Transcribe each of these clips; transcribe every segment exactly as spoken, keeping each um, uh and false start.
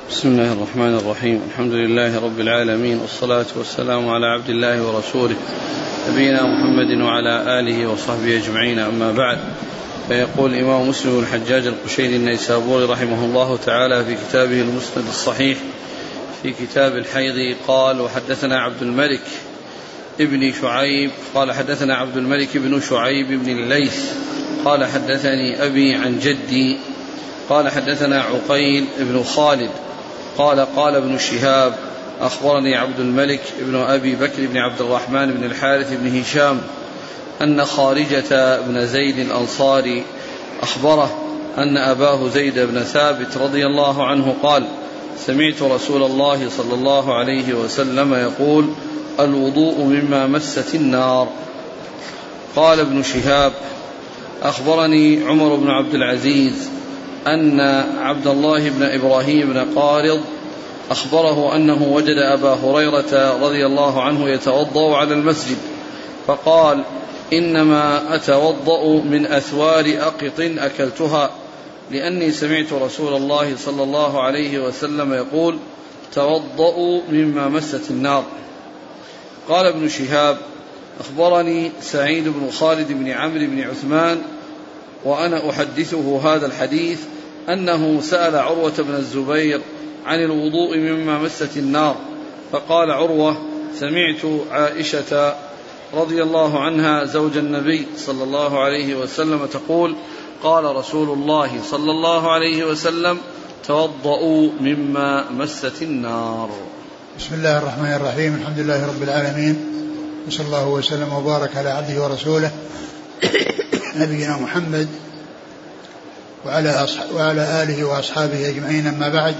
بسم الله الرحمن الرحيم. الحمد لله رب العالمين، والصلاة والسلام على عبد الله ورسوله نبينا محمد وعلى آله وصحبه أجمعين، أما بعد. فيقول الإمام مسلم بن الحجاج القشيري النيسابوري رحمه الله تعالى في كتابه المسند الصحيح في كتاب الحيض قال: وحدثنا عبد الملك ابن شعيب قال حدثنا عبد الملك بن شعيب بن الليث قال حدثني أبي عن جدي قال حدثنا عقيل بن خالد قال قال ابن شهاب: أخبرني عبد الملك بن أبي بكر بن عبد الرحمن بن الحارث بن هشام أن خارجة بن زيد الأنصاري أخبره أن أباه زيد بن ثابت رضي الله عنه قال: سمعت رسول الله صلى الله عليه وسلم يقول: الوضوء مما مست النار. قال ابن شهاب: أخبرني عمر بن عبد العزيز أن عبد الله بن إبراهيم بن قارض أخبره أنه وجد أبا هريرة رضي الله عنه يتوضأ على المسجد، فقال: إنما أتوضأ من أثوار أقط أكلتها، لأني سمعت رسول الله صلى الله عليه وسلم يقول: توضأوا مما مست النار. قال ابن شهاب: أخبرني سعيد بن خالد بن عمرو بن عثمان وأنا أحدثه هذا الحديث أنه سأل عروة بن الزبير عن الوضوء مما مست النار، فقال عروة: سمعت عائشة رضي الله عنها زوج النبي صلى الله عليه وسلم تقول: قال رسول الله صلى الله عليه وسلم: توضؤوا مما مست النار. بسم الله الرحمن الرحيم. الحمد لله رب العالمين، وصلى الله وسلم وبارك على عبده ورسوله نبينا محمد وعلى, وعلى آله وأصحابه أجمعين، أما بعد.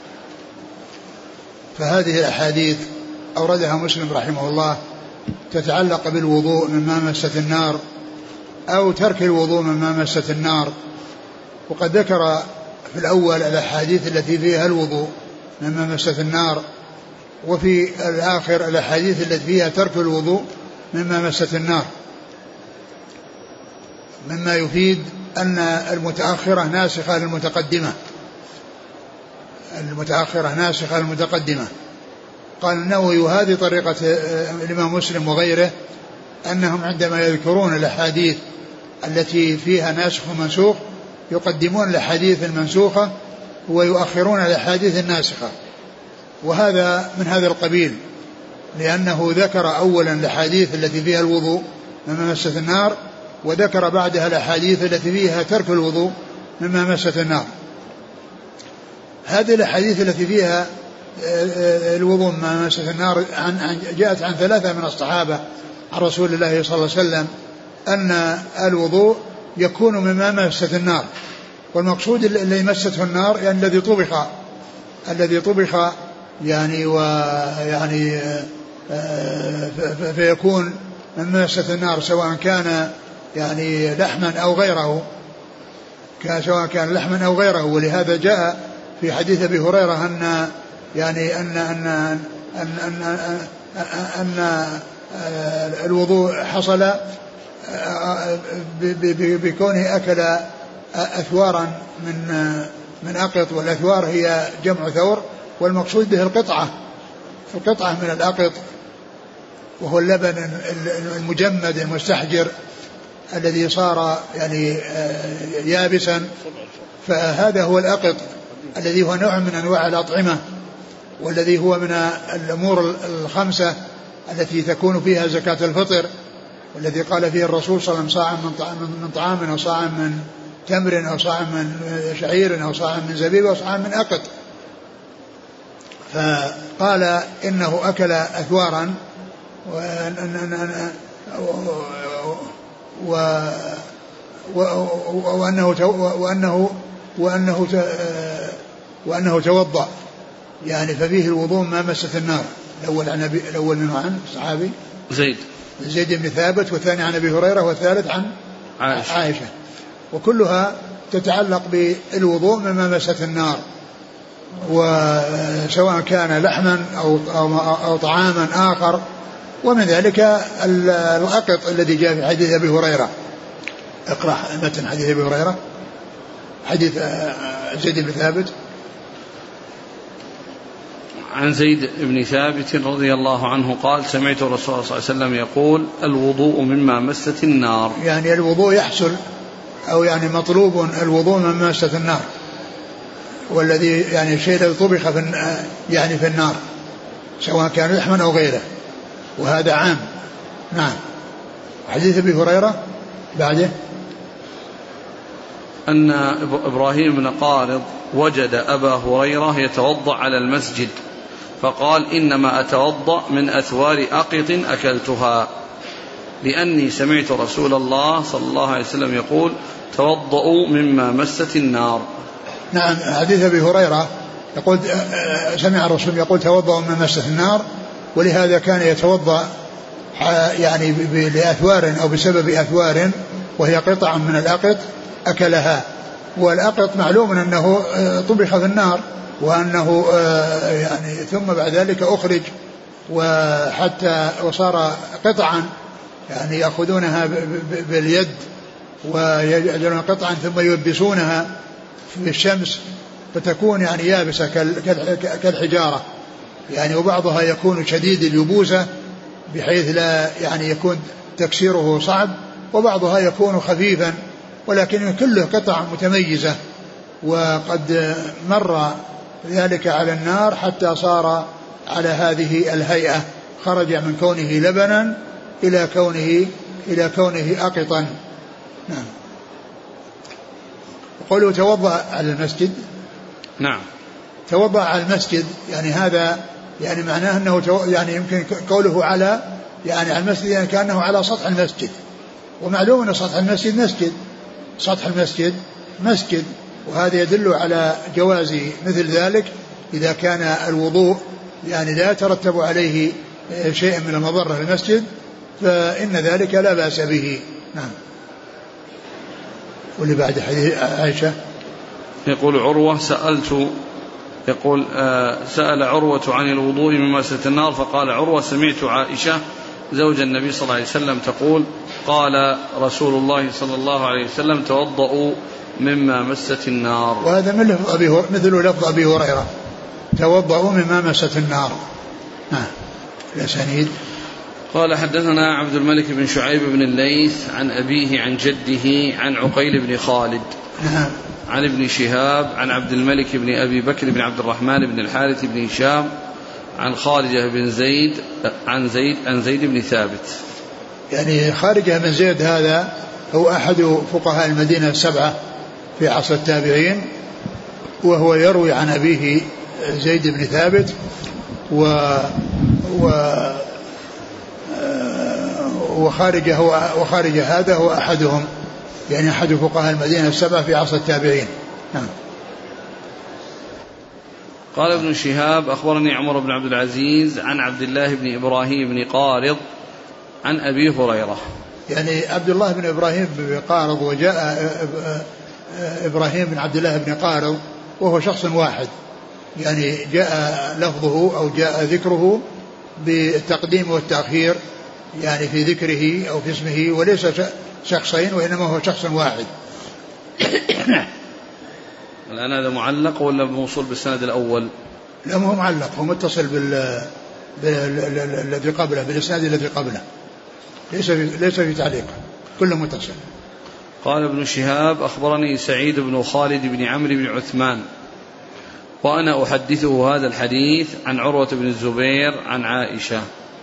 فهذه الأحاديث أوردها مسلم رحمه الله تتعلق بالوضوء مما مست النار أو ترك الوضوء مما مست النار. وقد ذكر في الأول الأحاديث التي فيها الوضوء مما مست النار، وفي الآخر الأحاديث التي فيها ترك الوضوء مما مست النار، مما يفيد أن المتأخرة ناسخة للمتقدمة المتأخرة ناسخة للمتقدمة. قال النووي: وهذه طريقة الإمام مسلم وغيره، أنهم عندما يذكرون الأحاديث التي فيها ناسخ ومنسوخ يقدمون الأحاديث المنسوخة ويؤخرون الأحاديث الناسخة، وهذا من هذا القبيل، لأنه ذكر أولا الأحاديث التي فيها الوضوء مما مست النار، وذكر بعدها الأحاديث التي فيها ترك الوضوء مما مست النار. هذه الأحاديث التي فيها الوضوء مما مست النار عن جاءت عن ثلاثة من الصحابة عن رسول الله صلى الله عليه وسلم أن الوضوء يكون مما مست النار، والمقصود الذي مسته النار يعني الذي طبخ الذي طبخ يعني ويعني فيكون مما مست النار، سواء كان يعني لحما أو غيره كان سواء كان لحما أو غيره. ولهذا جاء في حديث أبي هريرة أن يعني أن أن أن أن, أن, أن الوضوء حصل بكونه أكل أثوارا من من أقط، والأثوار هي جمع ثور، والمقصود به القطعة القطعة من الأقط، وهو اللبن المجمد المستحجر الذي صار يعني يابسا. فهذا هو الأقط الذي هو نوع من أنواع الأطعمة، والذي هو من الأمور الخمسة التي تكون فيها زكاة الفطر، والذي قال فيه الرسول صلى الله عليه وسلم: صاع من طعام أو صاع من تمر أو صاع من شعير أو صاع من زبيب أو صاع من أقط. فقال إنه أكل أثوارا وأنه وأنه وأنه وأنه توضأ، يعني ففيه الوضوء ما مست النار. الأول عن أبي الأول منه عن صحابي زيد زيد بن ثابت، والثاني عن أبي هريرة، والثالث عن عائشة, عائشة. وكلها تتعلق بالوضوء مما مست النار، وسواء كان لحما أو, أو, أو طعاما آخر. ومن ذلك الأقط الذي جاء في حديث أبي هريرة. اقرأ متن حديث أبي هريرة، حديث زيد بن ثابت. عن زيد بن ثابت رضي الله عنه قال سمعت الرسول صلى الله عليه وسلم يقول الوضوء مما مست النار. يعني الوضوء يحصل أو يعني مطلوب الوضوء مما مست النار، والذي يعني الشيء الذي طبخ في يعني في النار سواء كان لحما أو غيره، وهذا عام. نعم. حديث أبي هريرة بعده أن إبراهيم بن قارض وجد أبا هريرة يتوضأ على المسجد فقال إنما أتوضأ من أثوار أقط أكلتها لأني سمعت رسول الله صلى الله عليه وسلم يقول توضأوا مما مست النار. نعم. حديث أبي هريرة يقول سمع الرسول يقول توضأوا مما مست النار، ولهذا كان يتوضأ يعني لأثوار أو بسبب أثوار وهي قطع من الأقط أكلها. والأقط معلوم أنه طبخ في النار، وأنه يعني ثم بعد ذلك أخرج وحتى وصار قطعا يعني يأخذونها باليد ويجعلون قطعا ثم يلبسونها في الشمس فتكون يعني يابسة كالحجارة يعني، وبعضها يكون شديد اليبوسة بحيث لا يعني يكون تكسيره صعب، وبعضها يكون خفيفا ولكن كله قطع متميزة. وقد مر ذلك على النار حتى صار على هذه الهيئة، خرج من كونه لبنا إلى كونه إلى كونه أقطا. نعم. قوله توضأ على المسجد. نعم. توضأ على المسجد يعني هذا يعني معناه أنه يعني يمكن قوله على يعني على المسجد يعني كأنه على سطح المسجد، ومعلوم أن سطح المسجد مسجد، سطح المسجد مسجد، وهذا يدل على جواز مثل ذلك إذا كان الوضوء يعني لا يترتب عليه شيء من المضرة للمسجد فإن ذلك لا بأس به. نعم. واللي بعد حديث عائشة يقول عروة سألت يقول آه سأل عروة عن الوضوء مما مست النار فقال عروة سمعت عائشة زوج النبي صلى الله عليه وسلم تقول قال رسول الله صلى الله عليه وسلم توضؤوا مما مست النار. وهذا مثل لفظ أبي هريرة توضؤوا مما مست النار. نعم. الأسانيد. قال حدثنا عبد الملك بن شعيب بن الليث عن أبيه عن جده عن عقيل بن خالد نعم. عن ابن شهاب عن عبد الملك بن أبي بكر بن عبد الرحمن بن الحارث بن هشام عن خارجة بن زيد عن زيد عن زيد بن ثابت. يعني خارجة بن زيد هذا هو أحد فقهاء المدينة السبعة في عصر التابعين، وهو يروي عن أبيه زيد بن ثابت و و وخارجه هو وخارجه هذا هو أحدهم يعني أحد فقهاء المدينة السبعة في عصر التابعين. نعم. قال ابن شهاب أخبرني عمر بن عبد العزيز عن عبد الله بن إبراهيم بن قارض عن أبي هريرة. يعني عبد الله بن إبراهيم بن قارض وجاء إبراهيم بن عبد الله بن قارض وهو شخص واحد، يعني جاء لفظه أو جاء ذكره بالتقديم والتأخير يعني في ذكره أو في اسمه، وليس شخصين وإنما هو شخص واحد. الآن هذا معلق ولا موصول بالسند الأول؟ لا هو معلق، هو متصل بال الذي قبله بالإسناد الذي قبله، ليس في ليس في تعليق، كله متصل. قال ابن شهاب أخبرني سعيد بن خالد بن عمرو بن عثمان وأنا أحدثه هذا الحديث عن عروة بن الزبير عن عائشة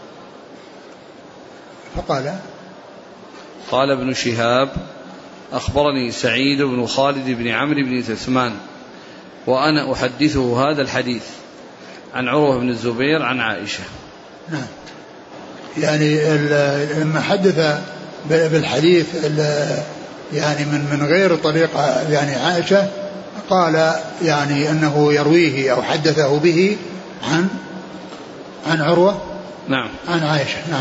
فقال قال ابن شهاب أخبرني سعيد بن خالد بن عمرو بن عثمان وأنا أحدثه هذا الحديث عن عروة بن الزبير عن عائشة. نعم. يعني لما حدث بالحديث يعني من من غير طريقة يعني عائشة قال يعني أنه يرويه أو حدثه به عن عن عروة نعم عن عائشة. نعم.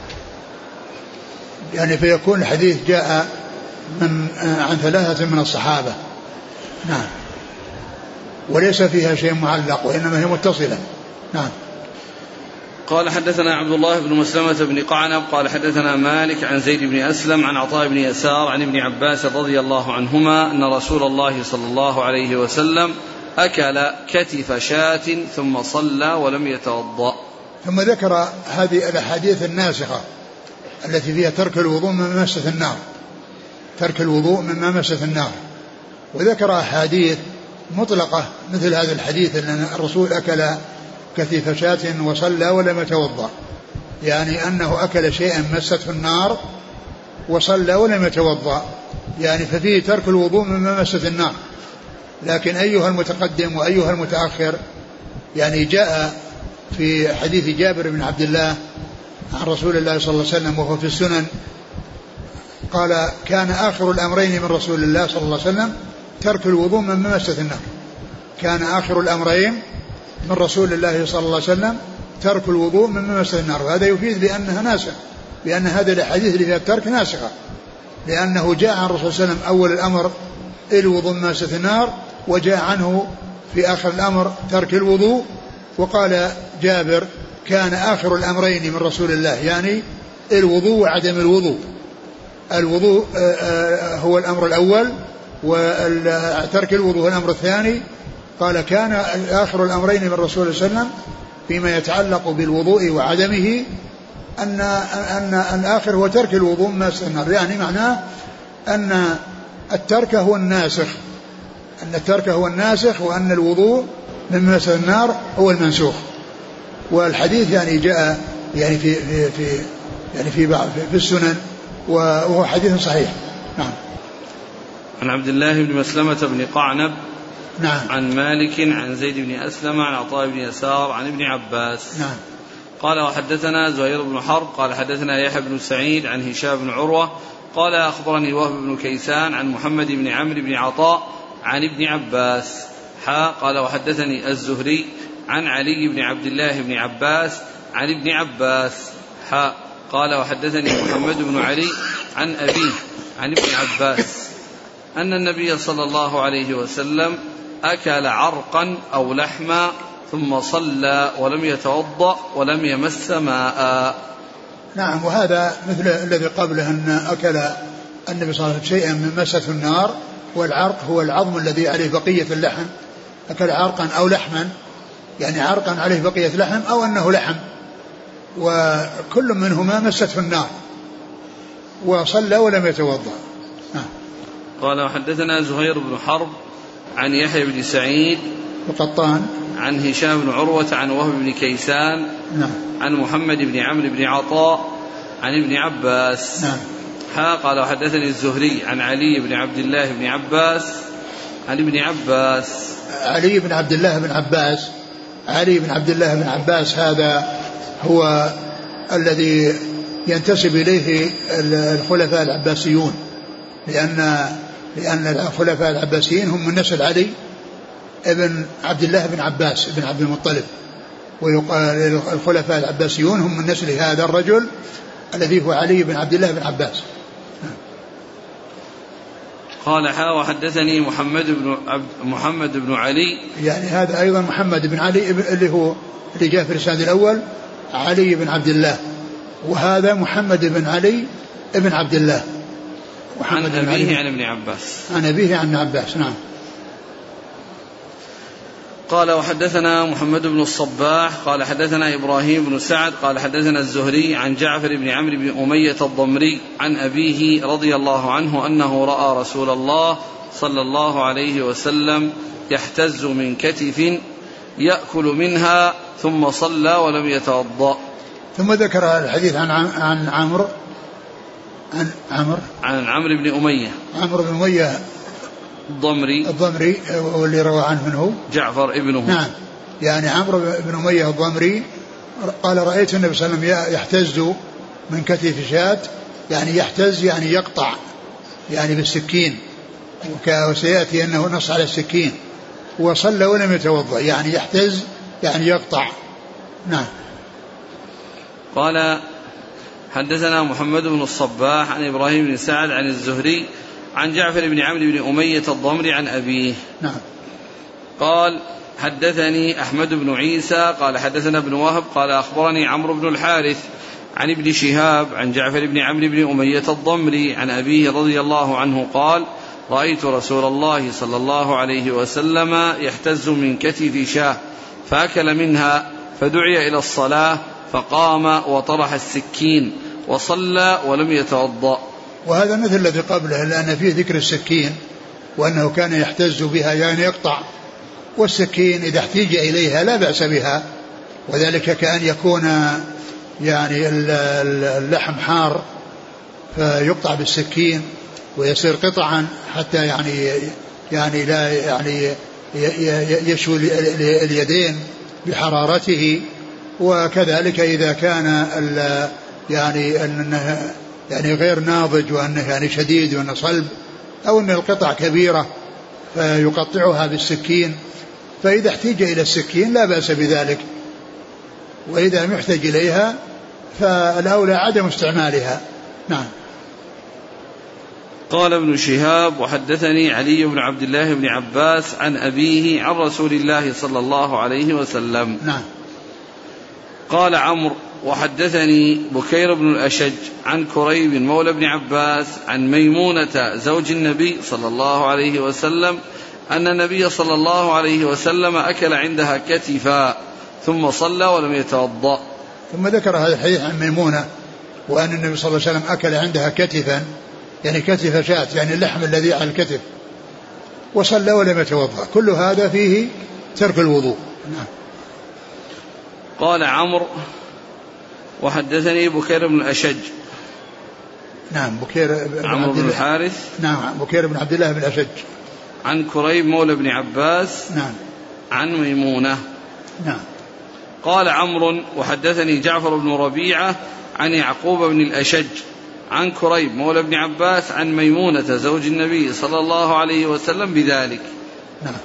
يعني فيكون الحديث جاء من عن ثلاثة من الصحابة. نعم. وليس فيها شيء معلق وإنما هي متصلة. نعم. قال حدثنا عبد الله بن مسلمة بن قعنب قال حدثنا مالك عن زيد بن أسلم عن عطاء بن يسار عن ابن عباس رضي الله عنهما أن رسول الله صلى الله عليه وسلم أكل كتف شاة ثم صلى ولم يتوضأ. ثم ذكر هذه الأحاديث الناسخة التي فيها ترك الوضوء من مسة النار، ترك الوضوء مما مست النار، وذكر أحاديث مطلقة مثل هذا الحديث أن الرسول أكل كتف شاة وصلى ولم يتوضأ، يعني أنه أكل شيئا مسته النار وصلى ولم يتوضأ، يعني ففيه ترك الوضوء مما مست النار. لكن أيها المتقدم وأيها المتأخر، يعني جاء في حديث جابر بن عبد الله عن رسول الله صلى الله عليه وسلم وهو في السنن قال كان آخر الأمرين من رسول الله صلى الله عليه وسلم ترك الوضوء مما مست النار. كان آخر الأمرين من رسول الله صلى الله عليه وسلم ترك الوضوء مما مست النار، وهذا يفيد بأنها ناسخة، بأن هذه الأحاديث اللي فيها الترك ناسخة، لأنه جاء عن الرسول صلى الله عليه وسلم أول الأمر الوضوء مما مست النار، وجاء عنه في آخر الأمر ترك الوضوء. وقال جابر كان آخر الأمرين من رسول الله يعني الوضوء وعدم الوضوء. الوضوء هو الأمر الأول وترك الوضوء هو الأمر الثاني. قال كان آخر الأمرين من رسول الله صلى الله عليه وسلم فيما يتعلق بالوضوء وعدمه أن, أن الآخر هو ترك الوضوء مما مست النار، يعني معناه أن الترك هو الناسخ، أن الترك هو الناسخ وأن الوضوء مما مست النار هو المنسوخ. والحديث يعني جاء يعني في في في يعني في بعض في السنن وهو حديث صحيح. نعم. عن عبد الله بن مسلمة بن قعنب نعم. عن مالك عن زيد بن أسلم عن عطاء بن يسار عن ابن عباس. نعم. قال وحدثنا زهير بن حرب قال حدثنا يحيى بن سعيد عن هشام بن عروة قال أخبرني وهب بن كيسان عن محمد بن عمرو بن عطاء عن ابن عباس حا قال وحدثني الزهري عن علي بن عبد الله بن عباس عن ابن عباس حا قال وحدثني محمد بن علي عن أبيه عن ابن عباس أن النبي صلى الله عليه وسلم أكل عرقا أو لحما ثم صلى ولم يتوضأ ولم يمس ماء. نعم. وهذا مثل الذي قبله أن أكل النبي صلى الله عليه وسلم شيئا من مسته النار، والعرق هو العظم الذي عليه بقية اللحم، أكل عرقا أو لحما يعني عرقا عليه بقية لحم أو أنه لحم، وكل منهما مسته النار وصلى ولم يتوضأ. قال وحدثنا زهير بن حرب عن يحيى بن سعيد القطان عن هشام بن عروة عن وهب بن كيسان نعم. عن محمد بن عمرو بن عطاء عن ابن عباس نعم. ها قال وحدثني الزهري عن علي بن عبد الله بن عباس عن ابن عباس. علي بن عبد الله بن عباس علي بن عبد الله بن عباس هذا هو الذي ينتسب إليه الخلفاء العباسيون، لأن لأن الخلفاء العباسيين هم من نسل علي ابن عبد الله بن عباس بن عبد المطلب، ويقال الخلفاء العباسيون هم من نسل هذا الرجل الذي هو علي بن عبد الله بن عباس. قال حا وحدثني محمد بن عبد محمد بن علي، يعني هذا أيضا محمد بن علي اللي هو اللي جاء في الإسناد الأول علي بن عبد الله، وهذا محمد بن علي بن عبد الله عن أبيه عن ابن عباس عن أبيه عن ابن عباس. نعم. قال وحدثنا محمد بن الصباح قال حدثنا إبراهيم بن سعد قال حدثنا الزهري عن جعفر بن عمرو بن أمية الضمري عن أبيه رضي الله عنه أنه رأى رسول الله صلى الله عليه وسلم يحتز من كتف يأكل منها ثم صلى ولم يتوضأ. ثم ذكر الحديث عن عن عمرو عن عمرو عن عمرو بن أمية عمرو بن أمية الضمري الضمري واللي روى عنه منه جعفر ابنه. نعم. يعني عمرو بن أمية الضمري قال رأيت النبي صلى الله عليه وسلم يحتز من كتف شاة، يعني يحتز يعني يقطع يعني بالسكين، وسيأتي أنه نص على السكين، وصلى ولم يتوضأ يعني يحتز يعني يقطع. نعم. قال حدثنا محمد بن الصباح عن إبراهيم بن سعد عن الزهري عن جعفر بن عمرو بن أمية الضمري عن أبيه. نعم. قال حدثني أحمد بن عيسى قال حدثنا ابن وهب قال أخبرني عمرو بن الحارث عن ابن شهاب عن جعفر بن عمرو بن أمية الضمري عن أبيه رضي الله عنه قال رأيت رسول الله صلى الله عليه وسلم يحتز من كتف شاه فأكل منها فدعي إلى الصلاة فقام وطرح السكين وصلى ولم يتوضأ. وهذا مثل الذي قبله، لأن فيه ذكر السكين وأنه كان يحتز بها يعني يقطع، والسكين إذا احتيج إليها لا بأس بها، وذلك كأن يكون يعني اللحم حار فيقطع بالسكين ويصير قطعا حتى يعني يعني لا يعني يشوي اليدين بحرارته. وكذلك إذا كان يعني أنه يعني غير ناضج وأنه يعني شديد وأنه صلب أو أن القطع كبيرة فيقطعها بالسكين، فإذا احتاج إلى السكين لا بأس بذلك، وإذا محتاج إليها فالأولى عدم استعمالها. نعم. قال ابن شهاب وحدثني علي بن عبد الله بن عباس عن أبيه عن رسول الله صلى الله عليه وسلم. نعم. قال عمرو وحدثني بكير بن الأشج عن كريب مولى بن عباس عن ميمونة زوج النبي صلى الله عليه وسلم أن النبي صلى الله عليه وسلم أكل عندها كتفا ثم صلى ولم يتوضأ. ثم ذكر هذا الحديث عن ميمونة وأن النبي صلى الله عليه وسلم أكل عندها كتفا يعني كتف شاة يعني اللحم الذي على الكتف وصلى ولم يتوضأ. كل هذا فيه ترك الوضوء. نعم. قال عمرو وحدثني بكير بن الأشج. نعم. بكير بن عمرو بن الحارث. نعم. بكير بن عبد الله بن الأشج. عن كريب مولى بن عباس. نعم. عن ميمونة. نعم. قال عمرو وحدثني جعفر بن ربيعة عن يعقوب بن الأشج عن كريب مولى بن عباس عن ميمونة زوج النبي صلى الله عليه وسلم بذلك. نعم.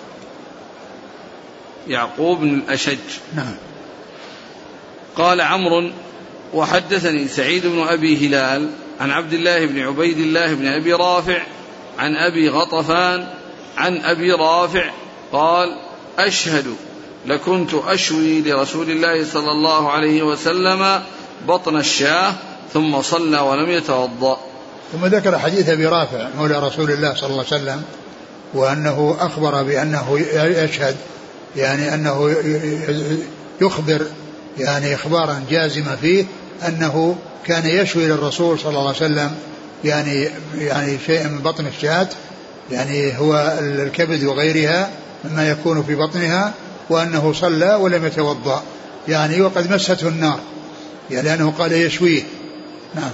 يعقوب بن الأشج. نعم. قال عمرو وحدثني سعيد بن أبي هلال عن عبد الله بن عبيد الله بن أبي رافع عن أبي غطفان عن أبي رافع قال أشهد لكنت أشوي لرسول الله صلى الله عليه وسلم بطن الشاه ثم صلى ولم يتوضأ. ثم ذكر حديث أبي رافع مولى رسول الله صلى الله عليه وسلم وأنه أخبر بأنه يشهد يعني أنه يخبر يعني إخبارا جازما فيه أنه كان يشوي للرسول صلى الله عليه وسلم يعني يعني شيء من بطن الشاة يعني هو الكبد وغيرها مما يكون في بطنها، وأنه صلى ولم يتوضأ يعني وقد مسته النار يعني لأنه قال يشويه. نعم.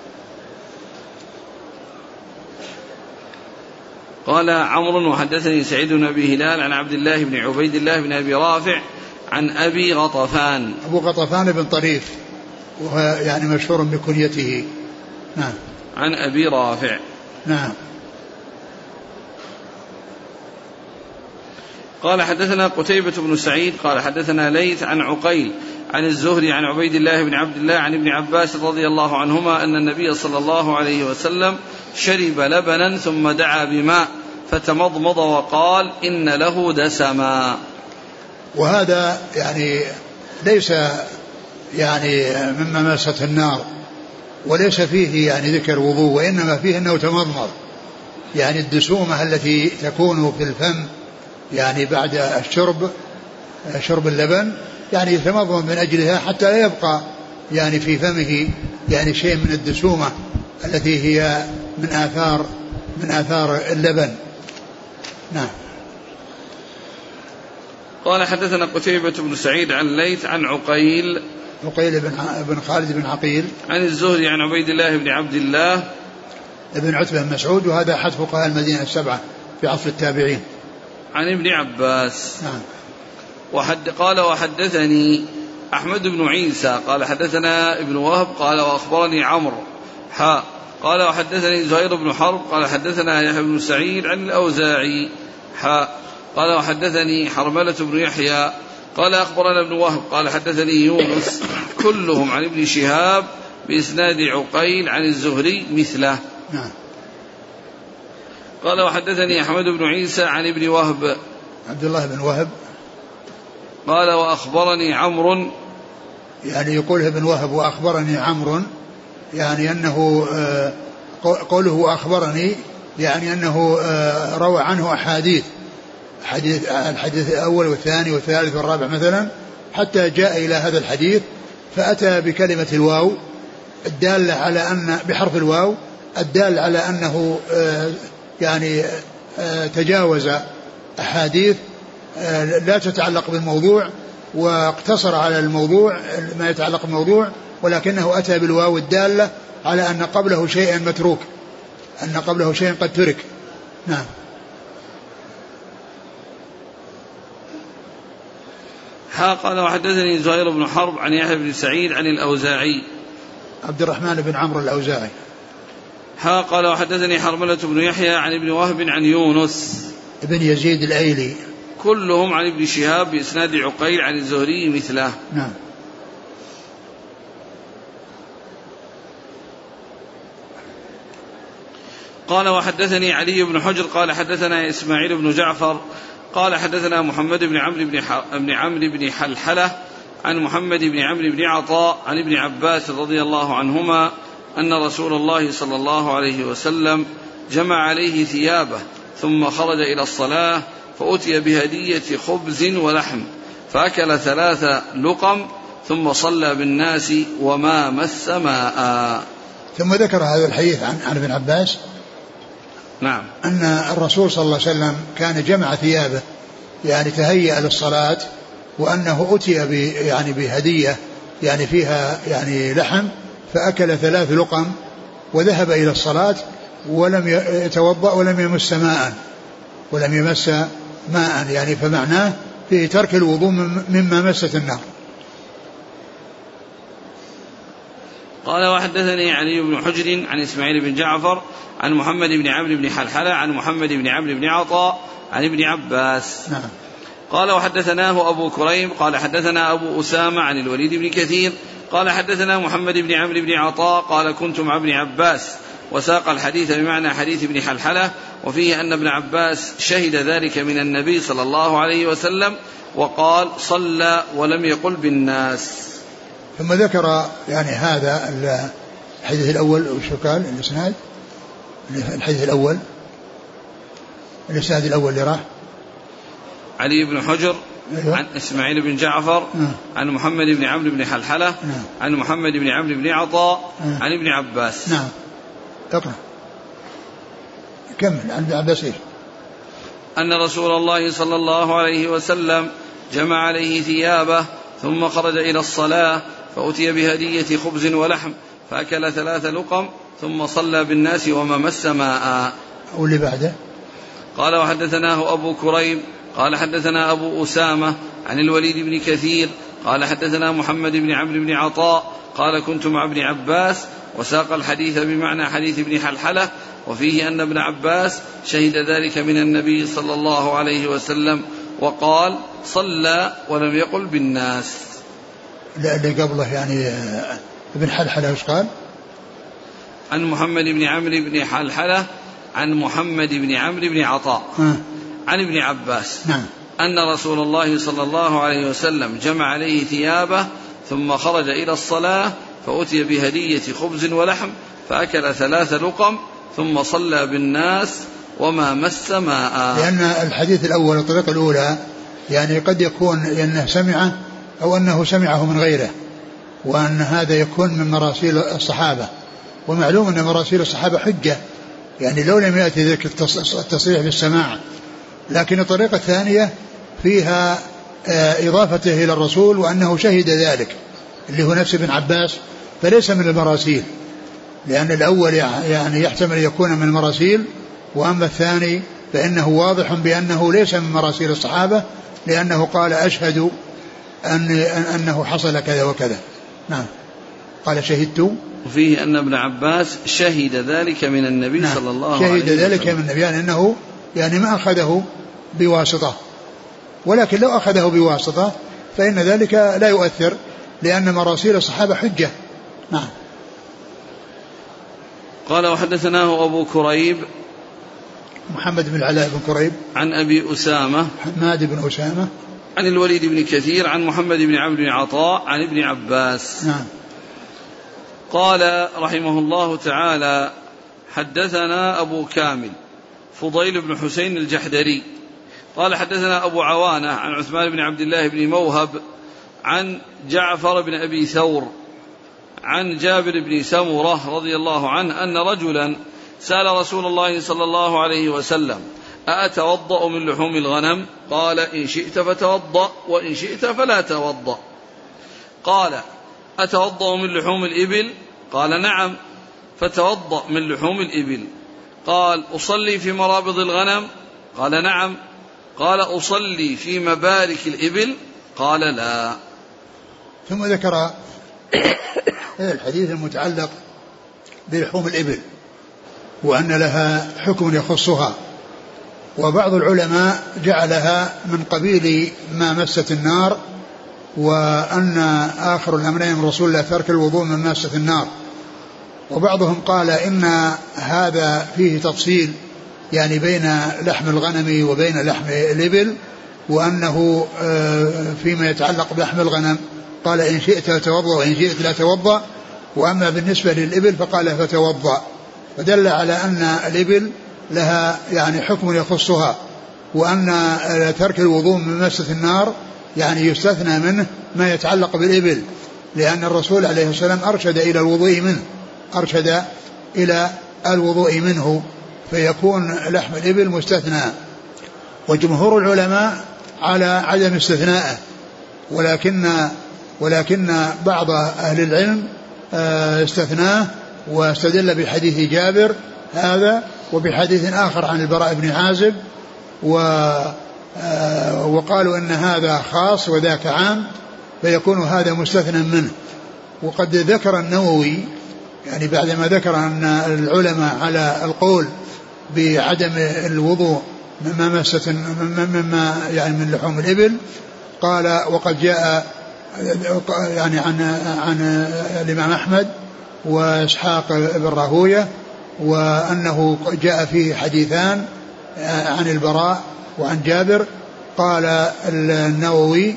قال عمرو وحدثني سعيد بن أبي هلال عن عبد الله بن عبيد الله بن أبي رافع عن أبي غطفان. أبو غطفان بن طريف وهو يعني مشهور بكنيته. نعم. عن أبي رافع. نعم. قال حدثنا قتيبة بن سعيد قال حدثنا ليث عن عقيل عن الزهري عن عبيد الله بن عبد الله عن ابن عباس رضي الله عنهما أن النبي صلى الله عليه وسلم شرب لبنا ثم دعا بماء فتمضمض وقال إن له دسما. وهذا يعني ليس يعني مما مست النار وليس فيه يعني ذكر وضوء، وإنما فيه أنه تمضمض يعني الدسومة التي تكون في الفم يعني بعد الشرب شرب اللبن يعني يتمضمض من أجلها حتى لا يبقى يعني في فمه يعني شيء من الدسومة التي هي من آثار من آثار اللبن. نعم. قال حدثنا قتيبة بن سعيد عن ليث عن عقيل عقيل بن خالد بن عقيل عن الزهري عن عبيد الله بن عبد الله ابن عتبة بن مسعود، وهذا أحد فقهاء المدينة السبعة في عصر التابعين. عن ابن عباس. نعم. وحد قال وحدثني أحمد بن عيسى قال حدثنا ابن وهب قال وأخبرني عمرو حاء قال وحدثني زهير بن حرب قال حدثنا يحيى بن سعيد عن الأوزاعي حاء قال وحدثني حرملة بن يحيى قال أخبرنا ابن وهب قال حدثني يونس كلهم عن ابن شهاب بإسناد عقيل عن الزهري مثله. نعم. قال وحدثني أحمد بن عيسى عن ابن وهب عبد الله بن وهب قال وأخبرني عمرو يعني يقول ابن وهب وأخبرني عمرو يعني أنه قوله أخبرني يعني أنه روى عنه أحاديث حديث الحديث الأول والثاني والثالث والرابع مثلا حتى جاء إلى هذا الحديث فأتى بكلمة الواو الدالة على أن بحرف الواو الدال على أنه يعني تجاوز أحاديث لا تتعلق بالموضوع واقتصر على الموضوع ما يتعلق بالموضوع ولكنه أتى بالواو الدالة على أن قبله شيئا متروك أن قبله شيئا قد ترك. نعم. قال وحدثني زهير بن حرب عن يحيى بن سعيد عن الأوزاعي عبد الرحمن بن عمرو الأوزاعي. قال وحدثني حرملة بن يحيى عن ابن وهب عن يونس ابن يزيد الأيلي كلهم عن ابن شهاب بإسناد عقيل عن الزهري مثله. نعم. قال وحدثني علي بن حجر قال حدثنا إسماعيل بن جعفر قال حدثنا محمد بن عمرو بن, ح... بن عمرو بن حلحلة عن محمد بن عمرو بن عطاء عن ابن عباس رضي الله عنهما أن رسول الله صلى الله عليه وسلم جمع عليه ثيابه ثم خرج إلى الصلاة فأتي بهدية خبز ولحم فأكل ثلاث لقم ثم صلى بالناس وما مس ماء. ثم ذكر هذا الحديث عن, عن ابن عباس نعم أن الرسول صلى الله عليه وسلم كان جمع ثيابه يعني تهيأ للصلاة وأنه أتي يعني بهدية يعني فيها يعني لحم فأكل ثلاث لقم وذهب إلى الصلاة ولم يتوضأ ولم يمس ماء ولم يمس ماء يعني فمعناه في ترك الوضوء مما مست النار. قال وحدثني علي بن حجر عن إسماعيل بن جعفر عن محمد بن عمرو بن حلحلة عن محمد بن عمرو بن عطاء عن ابن عباس. نعم. قال وحدثناه أبو كريم قال حدثنا أبو أسامة عن الوليد بن كثير قال حدثنا محمد بن عمرو بن عطاء قال كنت مع ابن عباس وساق الحديث بمعنى حديث ابن حلحلة وفيه أن ابن عباس شهد ذلك من النبي صلى الله عليه وسلم وقال صلى ولم يقل بالناس. ثم ذكر يعني هذا الحديث الأول وشو قال الإسناد الحديث الأول الإسناد الأول اللي راح علي بن حجر أيوة. عن إسماعيل بن جعفر أه. عن محمد بن عمرو بن حلحلة أه. عن محمد بن عمرو بن عطاء أه. عن ابن عباس. نعم اقرأ كمل عن ابن عباس إيه؟ أن رسول الله صلى الله عليه وسلم جمع عليه ثيابه ثم خرج إلى الصلاة فأتي بهدية خبز ولحم فأكل ثلاث لقم ثم صلى بالناس وما مس ماء. واللي بعده قال وحدثناه أبو كريم قال حدثنا أبو أسامة عن الوليد بن كثير قال حدثنا محمد بن عمرو بن عطاء قال كنت مع ابن عباس وساق الحديث بمعنى حديث ابن حلحلة وفيه أن ابن عباس شهد ذلك من النبي صلى الله عليه وسلم وقال صلى ولم يقل بالناس. لا اللي قبله يعني ابن حلحلة وش قال؟ عن محمد بن عمرو بن حلحلة عن محمد بن عمرو بن عطاء ها. عن ابن عباس نعم. أن رسول الله صلى الله عليه وسلم جمع عليه ثيابه ثم خرج إلى الصلاة فأتي بهدية خبز ولحم فأكل ثلاث لقم ثم صلى بالناس وما مس ماء. لأن الحديث الأول الطريقة الأولى يعني قد يكون أنه سمعه أو أنه سمعه من غيره وأن هذا يكون من مراسيل الصحابة ومعلوم أن مراسيل الصحابة حجة يعني لو لم يأتي ذلك التصريح بالسماع. لكن الطريقة الثانية فيها إضافته إلى الرسول وأنه شهد ذلك اللي هو نفس ابن عباس فليس من المراسيل لأن الأول يعني يحتمل يكون من المراسيل وأما الثاني فإنه واضح بأنه ليس من مراسيل الصحابة لأنه قال أشهد أن أنه حصل كذا وكذا. نعم. قال شهدت وفيه أن ابن عباس شهد ذلك من النبي نعم. صلى الله عليه وسلم شهد ذلك من النبي يعني أنه يعني ما أخذه بواسطة ولكن لو أخذه بواسطة فإن ذلك لا يؤثر لأن مراسيل الصحابة حجة. نعم. قال وحدثناه أبو كريب محمد بن العلاء بن كريب عن أبي أسامة حماد بن أسامة عن الوليد بن كثير عن محمد بن عمرو بن عطاء عن ابن عباس. نعم. قال رحمه الله تعالى حدثنا أبو كامل فضيل بن حسين الجحدري قال حدثنا أبو عوانة عن عثمان بن عبد الله بن موهب عن جعفر بن أبي ثور عن جابر بن سمرة رضي الله عنه أن رجلا سأل رسول الله صلى الله عليه وسلم أأتوضأ من لحوم الغنم؟ قال إن شئت فتوضأ وإن شئت فلا توضأ. قال أتوضأ من لحوم الإبل؟ قال نعم. فتوضأ من لحوم الإبل. قال أصلي في مرابض الغنم؟ قال نعم. قال أصلي في مبارك الإبل؟ قال لا. ثم ذكر الحديث المتعلق بلحوم الإبل وأن لها حكم يخصها، وبعض العلماء جعلها من قبيل ما مست النار، وأن آخر الأمرين من رسول الله ترك الوضوء من ماسة النار. وبعضهم قال إن هذا فيه تفصيل يعني بين لحم الغنم وبين لحم الإبل، وأنه فيما يتعلق بلحم الغنم قال إن شئت توضأ وإن شئت لا توضأ، وأما بالنسبة للإبل فقال فتوضأ، فدل على أن الإبل لها يعني حكم يخصها، وأن ترك الوضوء من مسة النار يعني يستثنى منه ما يتعلق بالإبل، لأن الرسول عليه السلام أرشد إلى الوضوء منه أرشد إلى الوضوء منه فيكون لحم الإبل مستثنى. وجمهور العلماء على عدم استثنائه، ولكن ولكن بعض أهل العلم استثناه واستدل بحديث جابر هذا وبحديث آخر عن البراء بن عازب، وقالوا إن هذا خاص وذاك عام فيكون هذا مستثنى منه. وقد ذكر النووي يعني بعدما ذكر أن العلماء على القول بعدم الوضوء مما مست مما يعني من لحوم الإبل، قال وقد جاء يعني عن عن الإمام أحمد وإسحاق بن راهوية وأنه جاء فيه حديثان عن البراء وعن جابر. قال النووي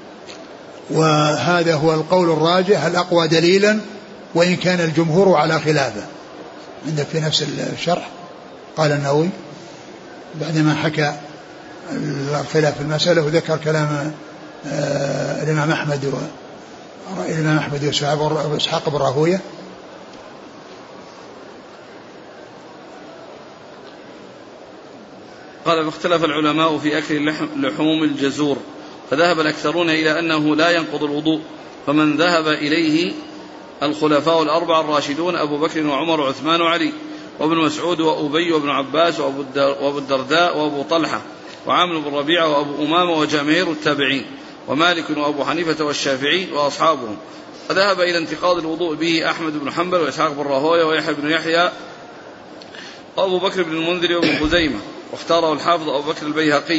وهذا هو القول الراجح الأقوى دليلا وإن كان الجمهور على خلافه. عندك في نفس الشرح قال النووي بعدما حكى الخلاف في المسألة وذكر كلام آه الإمام أحمد والإمام أحمد وإسحاق بن راهوية. قال اختلف العلماء في أكل لحوم الجزور، فذهب الأكثرون إلى أنه لا ينقض الوضوء، فمن ذهب إليه الخلفاء الأربعة الراشدون أبو بكر وعمر وعثمان وعلي وابن مسعود وأبي وابن عباس وأبو الدرداء وأبو طلحة وعامر بن ربيعة وأبو أمامة وجماهير التابعين ومالك وأبو حنيفة والشافعي وأصحابهم. وذهب إلى انتقاض الوضوء به أحمد بن حنبل وإسحاق بن راهوية ويحيى بن يحيى وأبو بكر بن المنذر وابن خزيمة، واختاره الحافظ أبو بكر البيهقي.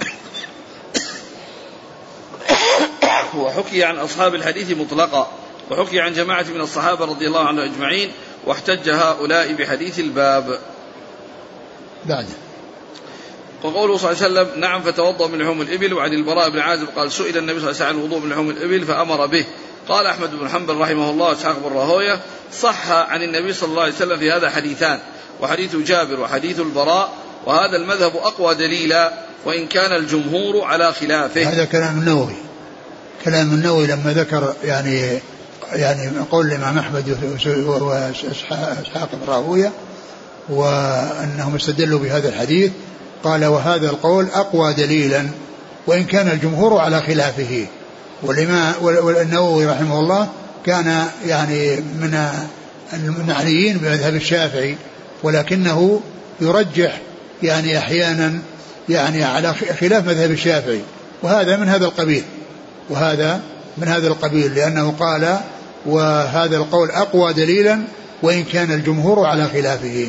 وحكي عن أصحاب الحديث مطلقا، وحكي عن جماعة من الصحابة رضي الله عنهم أجمعين، واحتج هؤلاء بحديث الباب. بعد وقوله صلى الله عليه وسلم نعم فتوضأ من لحوم الإبل. وعن البراء بن عازب قال سئل النبي صلى الله عليه وسلم عن الوضوء من لحوم الإبل فأمر به. قال أحمد بن حنبل رحمه الله وإسحاق بن راهوية صح عن النبي صلى الله عليه وسلم في هذا حديثان، وحديث جابر وحديث البراء، وهذا المذهب أقوى دليلا وإن كان الجمهور على خلافه. هذا كلام النووي كلام النووي لما ذكر يعني يعني قول الإمام أحمد وإسحاق بن راهوية وأنهم استدلوا بهذا الحديث، قال وهذا القول أقوى دليلا وإن كان الجمهور على خلافه. والنووي رحمه الله كان يعني من المعنيين بمذهب الشافعي، ولكنه يرجح يعني أحيانا يعني على خلاف مذهب الشافعي، وهذا من هذا القبيل وهذا من هذا القبيل لأنه قال وهذا القول أقوى دليلا وإن كان الجمهور على خلافه.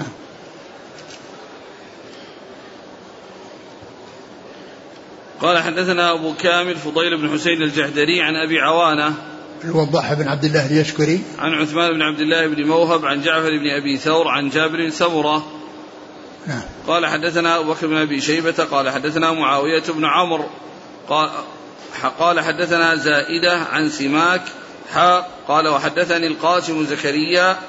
قال حدثنا أبو كامل فضيل بن حسين الجحدري عن أبي عوانة الوضاح بن عبد الله اليشكري عن عثمان بن عبد الله بن موهب عن جعفر بن أبي ثور عن جابر سمرة. نعم. قال حدثنا أبو بكر بن أبي شيبة قال حدثنا معاوية بن عمرو قال, قال حدثنا زائدة عن سماك قال وحدثني القاسم زكريا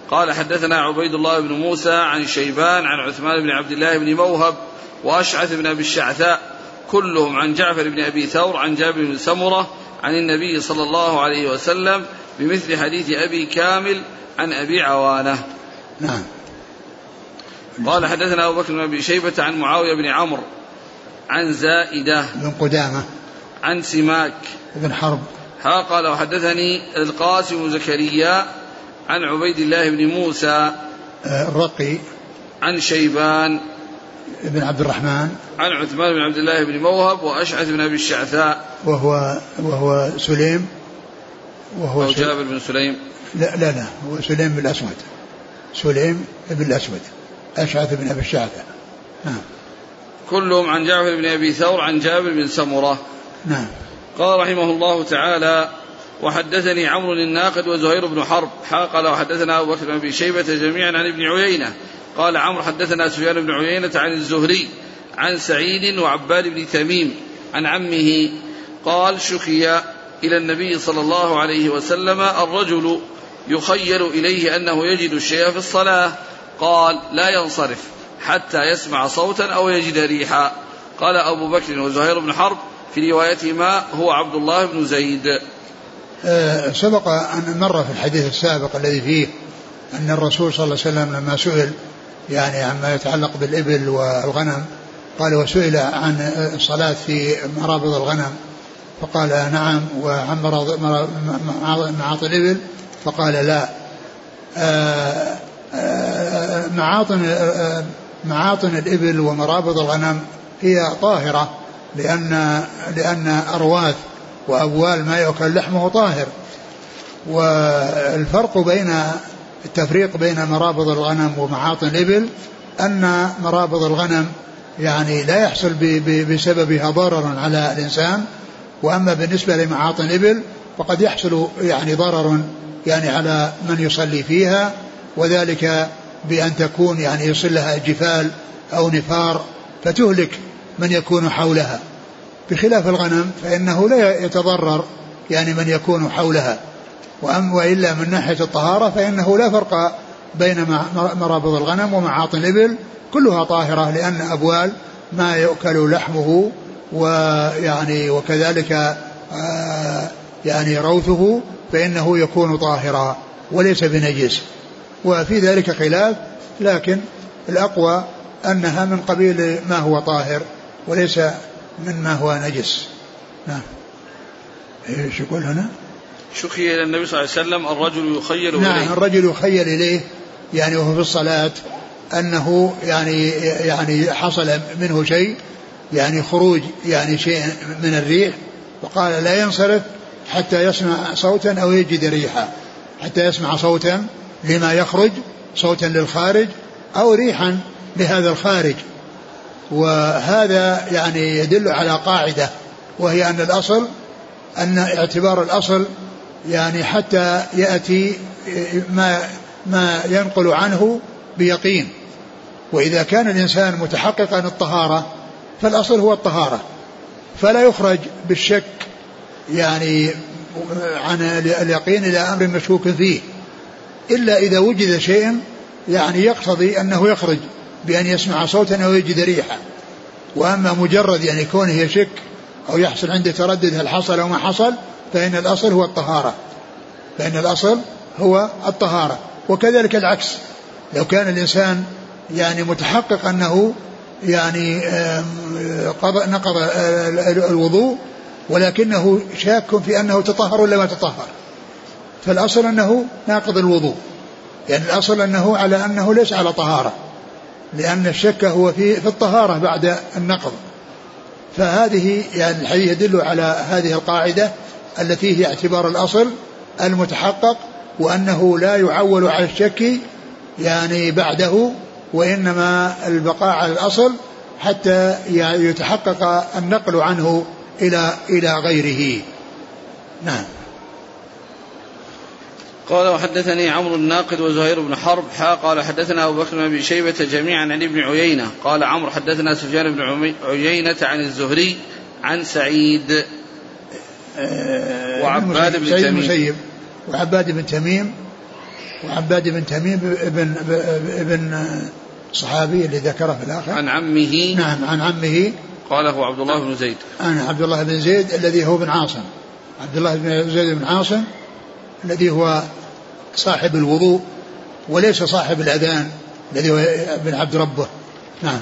قال حدثنا عبيد الله بن موسى عن شيبان عن عثمان بن عبد الله بن موهب وأشعث بن أبي الشعثاء كلهم عن جعفر بن أبي ثور عن جابر بن سمرة عن النبي صلى الله عليه وسلم بمثل حديث أبي كامل عن أبي عوانة. نعم. قال حدثنا أبو بكر بن أبي شيبة عن معاوية بن عمرو عن زائدة بن قدامة عن سماك بن حرب ها قال وحدثني القاسم بن زكريا عن عبيد الله بن موسى الرقي عن شيبان بن عبد الرحمن عن عثمان بن عبد الله بن موهب وأشعث بن أبي الشعثاء وهو وهو سليم وهو أو جابر بن سليم لا لا لا هو سليم بن الأسود سليم بن الأسود أشعث بن أبي الشعثاء. نعم. كلهم عن جعفر بن أبي ثور عن جابر بن سمرة. نعم. قال رحمه الله تعالى وحدثني عمرو الناقد وزهير بن حرب قال وحدثنا أبو بكر بن أبي شيبة جميعا عن ابن عيينة قال عمرو حدثنا سفيان بن عيينة عن الزهري عن سعيد وعباد بن تميم عن عمه قال شكي إلى النبي صلى الله عليه وسلم الرجل يخيل إليه أنه يجد الشيء في الصلاة قال لا ينصرف حتى يسمع صوتا أو يجد ريحا. قال أبو بكر وزهير بن حرب في روايتهما هو عبد الله بن زيد. أه سبق أن مر في الحديث السابق الذي فيه أن الرسول صلى الله عليه وسلم لما سئل يعني عما يتعلق بالإبل والغنم قال وسئل عن الصلاة في مرابض الغنم فقال نعم وعن معاطي الإبل فقال لا. أه أه معاطن معاطن الإبل ومرابض الغنم هي طاهرة لأن لأن أرواث وأبوال ما يؤكل لحمه طاهر. والفرق بين التفريق بين مرابض الغنم ومعاطن الإبل أن مرابض الغنم يعني لا يحصل بسببها ضرر على الإنسان، وأما بالنسبة لمعاطن الإبل فقد يحصل يعني ضرر يعني على من يصلي فيها، وذلك بأن تكون يعني يصل لها جفال أو نفار فتهلك من يكون حولها، بخلاف الغنم فإنه لا يتضرر يعني من يكون حولها. وأم وإلا من ناحية الطهارة فإنه لا فرق بين مرابض الغنم ومعاطن الإبل، كلها طاهرة لأن أبوال ما يؤكل لحمه ويعني وكذلك آه يعني روثه فإنه يكون طاهرا وليس بنجس، وفي ذلك خلاف، لكن الأقوى أنها من قبيل ما هو طاهر وليس من ما هو نجس. نعم. ايش يقول هنا؟ شكي إلى النبي صلى الله عليه وسلم الرجل يخيل إليه. نعم الرجل يخيل إليه يعني وهو في الصلاة أنه يعني يعني حصل منه شيء يعني خروج يعني شيء من الريح، وقال لا ينصرف حتى يسمع صوتا أو يجد ريحا، حتى يسمع صوتا لما يخرج، صوتا للخارج أو ريحا لهذا الخارج. وهذا يعني يدل على قاعدة، وهي أن الأصل أن اعتبار الأصل يعني حتى يأتي ما ما ينقل عنه بيقين. وإذا كان الإنسان متحققا الطهارة فالأصل هو الطهارة، فلا يخرج بالشك يعني عن اليقين إلى أمر مشكوك فيه، إلا إذا وجد شيء يعني يقتضي أنه يخرج بأن يسمع صوتا أو يجد ريحا. وأما مجرد يعني كونه يشك أو يحصل عنده تردد هل حصل أو ما حصل فإن الأصل هو الطهارة، فإن الأصل هو الطهارة. وكذلك العكس، لو كان الإنسان يعني متحقق أنه يعني نقض الوضوء ولكنه شاك في أنه تطهر ولا ما تطهر، فالأصل أنه ناقض الوضوء، يعني الأصل أنه على أنه ليس على طهارة، لأن الشك هو في, في الطهارة بعد النقض. فهذه يعني الحديث يدل على هذه القاعدة التي هي اعتبار الأصل المتحقق، وأنه لا يعول على الشك يعني بعده، وإنما البقاء على الأصل حتى يتحقق النقل عنه إلى إلى غيره. نعم. قال وحدثني عمرو الناقد وزهير بن حرب حا قال حدثنا أبو بكر بن أبي شيبة جميعا عن ابن عيينة قال عمرو حدثنا سفيان بن عيينة عن الزهري عن سعيد أه وعباد بن تميم وعباد بن تميم وعباد بن تميم ابن ابن صحابي اللي ذكره في الآخر عن عمه. نعم عن عمه قاله عبد الله بن زيد. عن عبد الله بن زيد الذي هو بن عاصم، عبد الله بن زيد بن عاصم الذي هو صاحب الوضوء وليس صاحب الأذان الذي هو ابن عبد ربه. نعم.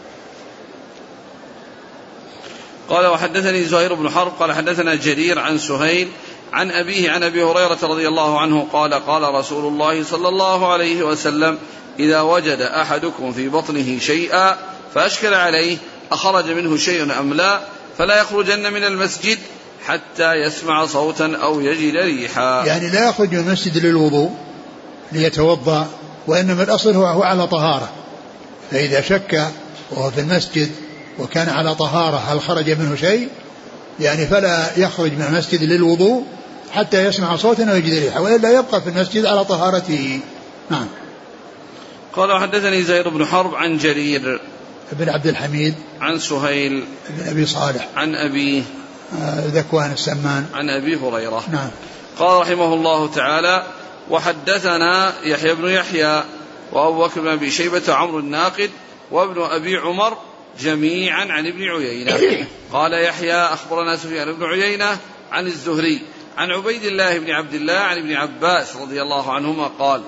قال وحدثني زهير بن حرب قال حدثنا جرير عن سهيل عن أبيه عن أبي هريرة رضي الله عنه قال قال رسول الله صلى الله عليه وسلم إذا وجد أحدكم في بطنه شيئا فأشكل عليه أخرج منه شيء أم لا فلا يخرجن من المسجد حتى يسمع صوتا أو يجد ريحا. يعني لا يخرج من المسجد للوضوء ليتوضأ، وإنما الأصل هو, هو على طهارة، فإذا شك وهو في المسجد وكان على طهارة هل خرج منه شيء يعني فلا يخرج من المسجد للوضوء حتى يسمع صوتا أو يجد ريحا، وإلا يبقى في المسجد على طهارته. نعم. قال وحدثني زهير بن حرب عن جرير بن عبد الحميد عن سهيل بن أبي صالح عن أبيه ذكوان السمان عن أبي هريرة. نعم. قال رحمه الله تعالى وحدثنا يحيى بن يحيى وأبو بكر بن أبي شيبة عمرو الناقد وابن أبي عمر جميعا عن ابن عيينة. قال يحيى أخبرنا سفيان بن عيينة عن الزهري عن عبيد الله بن عبد الله عن ابن عباس رضي الله عنهما قال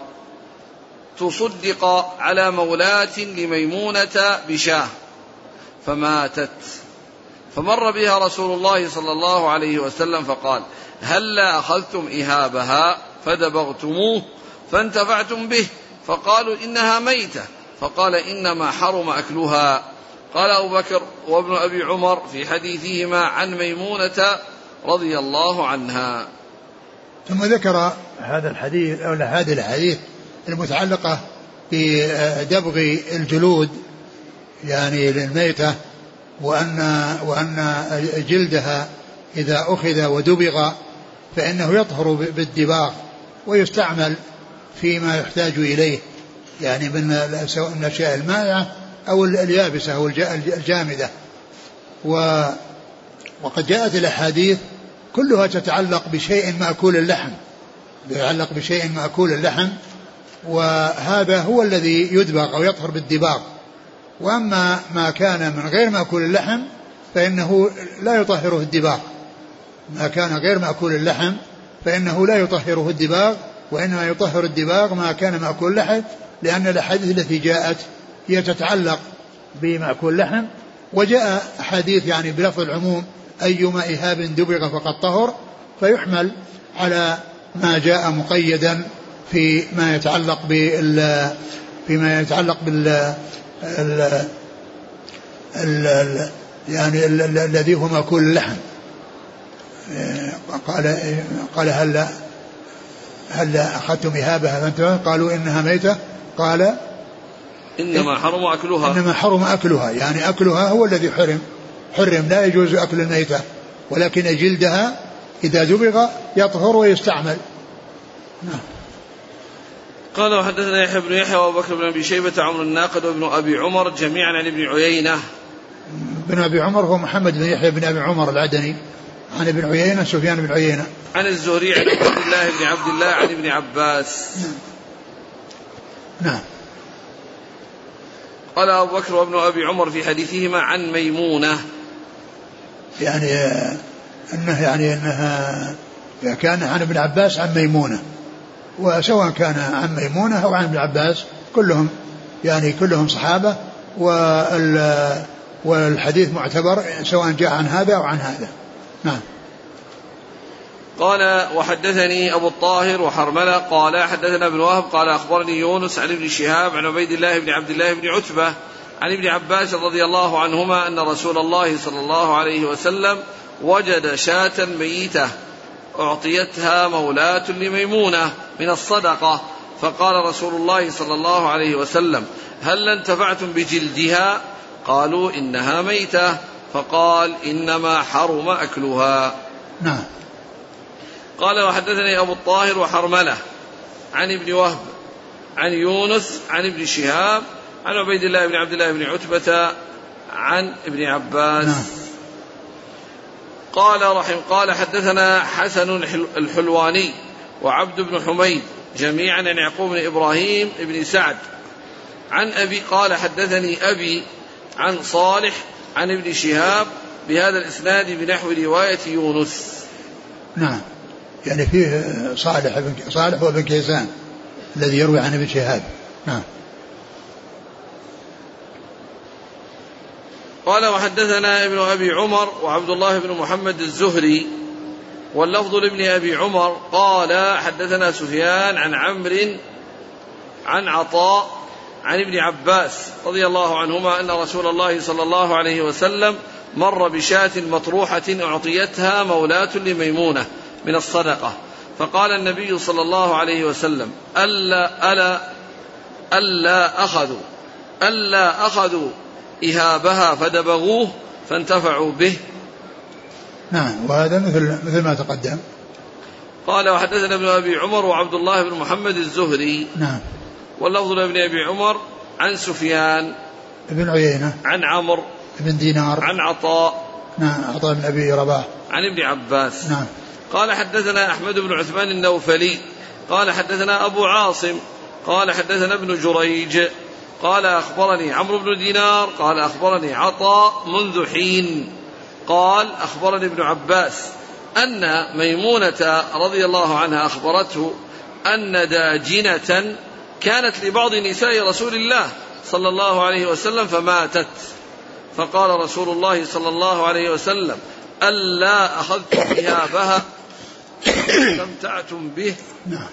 تصدق على مولاة لميمونة بشاه فماتت فمر بها رسول الله صلى الله عليه وسلم فقال هلا أخذتم إهابها فدبغتموه فانتفعتم به فقالوا إنها ميتة فقال إنما حرم أكلها. قال أبو بكر وابن أبي عمر في حديثهما عن ميمونة رضي الله عنها. ثم ذكر هذا الحديث أو هذه الحديث المتعلقة بدبغ الجلود يعني للميتة، وأن وأن جلدها إذا أخذ ودبغ فإنه يطهر بالدباغ ويستعمل فيما يحتاج إليه يعني من الأشياء المائعة أو اليابسة أو الجامدة. وقد جاءت الأحاديث كلها تتعلق بشيء مأكول اللحم يتعلق بشيء مأكول اللحم وهذا هو الذي يدبغ أو يطهر بالدباغ. وأما ما كان من غير مأكول اللحم فإنه لا يطهره الدباغ، ما كان غير مأكول اللحم فإنه لا يطهره الدباغ، وإنما يطهر الدباغ ما كان مأكول اللحم، لأن الأحاديث التي جاءت هي تتعلق بمأكول اللحم. وجاء حديث يعني بلفظ العموم أيما إهاب دبغ فقد طهر، فيحمل على ما جاء مقيدا فيما يتعلق بال فيما يتعلق بال ال ال يعني الذي هو مأكول اللحم. قال قال هل هل أخذتم إهابها فانتم قالوا إنها ميتة قال إنما حرم أكلها إنما حرم أكلها يعني أكلها هو الذي حرم حرم لا يجوز أكل الميتة، ولكن جلدها إذا دبغ يطهر ويستعمل. نعم. قال وحدثنا يحيى بن يحيى وابو بكر بن ابي شيبه عمرو الناقد وابن ابي عمر جميعا عن ابن عيينه. بن ابي عمر هو محمد بن يحيى بن ابي عمر العدني عن ابن عيينه سفيان بن عيينه عن الزهري عن عبد الله بن عبد الله عن ابن عباس. نعم. قال ابو بكر وابن ابي عمر في حديثهما عن ميمونه يعني انه يعني انها كان عن ابن عباس عن ميمونه، وسواء كان عن ميمونة أو عن ابن عباس كلهم يعني كلهم صحابة، والحديث معتبر سواء جاء عن هذا أو عن هذا. نعم. قال وحدثني أبو الطاهر وحرملة قال حدثنا ابن وهب قال أخبرني يونس عن ابن شهاب عن عبيد الله بن عبد الله بن عتبة عن ابن عباس رضي الله عنهما أن رسول الله صلى الله عليه وسلم وجد شاة ميتة أعطيتها مولاة لميمونة من الصدقة، فقال رسول الله صلى الله عليه وسلم هل انتفعتم بجلدها؟ قالوا إنها ميتة، فقال إنما حرم أكلها. نعم. قال وحدثني أبو الطاهر وحرملة عن ابن وهب عن يونس عن ابن شهاب عن عبيد الله بن عبد الله بن عتبة عن ابن عباس. نعم. قال رحم قال حدثنا حسن الحلواني وعبد بن حميد جميعا عن يعقوب بن إبراهيم بن سعد عن أبي قال حدثني أبي عن صالح عن ابن شهاب بهذا الإسناد بنحو رواية يونس. نعم يعني فيه صالح بن صالح وابن كيسان الذي يروي عن ابن شهاب. نعم. قال وحدثنا ابن أبي عمر وعبد الله بن محمد الزهري واللفظ لابن أبي عمر قال حدثنا سفيان عن عمرو عن عطاء عن ابن عباس رضي الله عنهما أن رسول الله صلى الله عليه وسلم مر بشاة مطروحة أعطيتها مولاة لميمونة من الصدقة، فقال النبي صلى الله عليه وسلم ألا ألا ألا أخذوا ألا أخذوا إهابها فدبغوه فانتفعوا به. نعم وهذا مثل مثل ما تقدم. قال وحدثنا ابن أبي عمر وعبد الله بن محمد الزهري. نعم. واللفظ لابن أبي عمر عن سفيان ابن عيينة عن عمرو ابن دينار عن عطاء. نعم عطاء بن أبي رباح عن ابن عباس. نعم. قال حدثنا أحمد بن عثمان النوفلي قال حدثنا أبو عاصم قال حدثنا ابن جريج قال أخبرني عمرو بن دينار قال أخبرني عطاء منذ حين قال أخبرني ابن عباس أن ميمونة رضي الله عنها أخبرته أن داجنة كانت لبعض نساء رسول الله صلى الله عليه وسلم فماتت، فقال رسول الله صلى الله عليه وسلم ألا أخذتم إهابها استمتعتم به. نعم.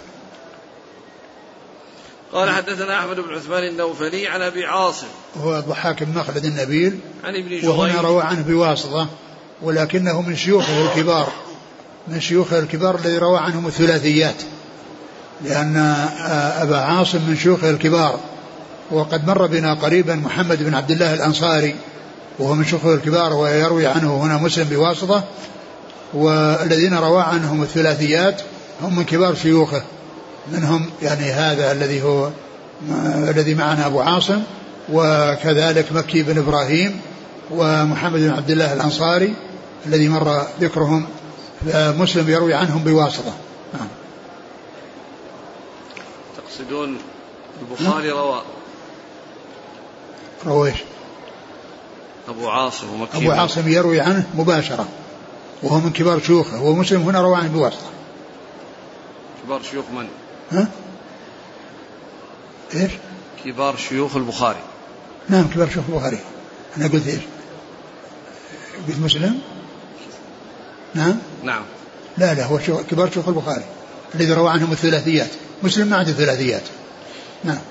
قال حدثنا أحمد بن عثمان النوفلي عن أبي عاصم هو الضحاك بن مخلد النبيل عن ابن جريج وهنا روى عنه بواسطة ولكنه من شيوخه الكبار من شيوخه الكبار الذي روى عنهم الثلاثيات، لأن أبا عاصم من شيوخه الكبار، وقد مر بنا قريبا محمد بن عبد الله الأنصاري وهو من شيوخه الكبار ويروي عنه هنا مسلم بواسطة، والذين روى عنهم الثلاثيات هم من كبار شيوخه، منهم يعني هذا الذي هو الذي معنا أبو عاصم، وكذلك مكي بن إبراهيم ومحمد بن عبد الله الأنصاري الذي مر ذكرهم، مسلم يروي عنهم بواسطة. نعم. تقصدون البخاري روى رويش أبو عاصم ومكي أبو عاصم يروي عنه مباشرة وهو من كبار شيوخه، ومسلم هنا روى عنه بواسطة. كبار شيوخ من؟ ها؟ إيش؟ كبار شيوخ البخاري. نعم كبار شيوخ البخاري. أنا قلت إيش؟ قلت مسلم؟ نعم؟ نعم. لا لا هو كبار شيوخ البخاري الذي روى عنهم الثلاثيات، مسلم ما عنده الثلاثيات. نعم.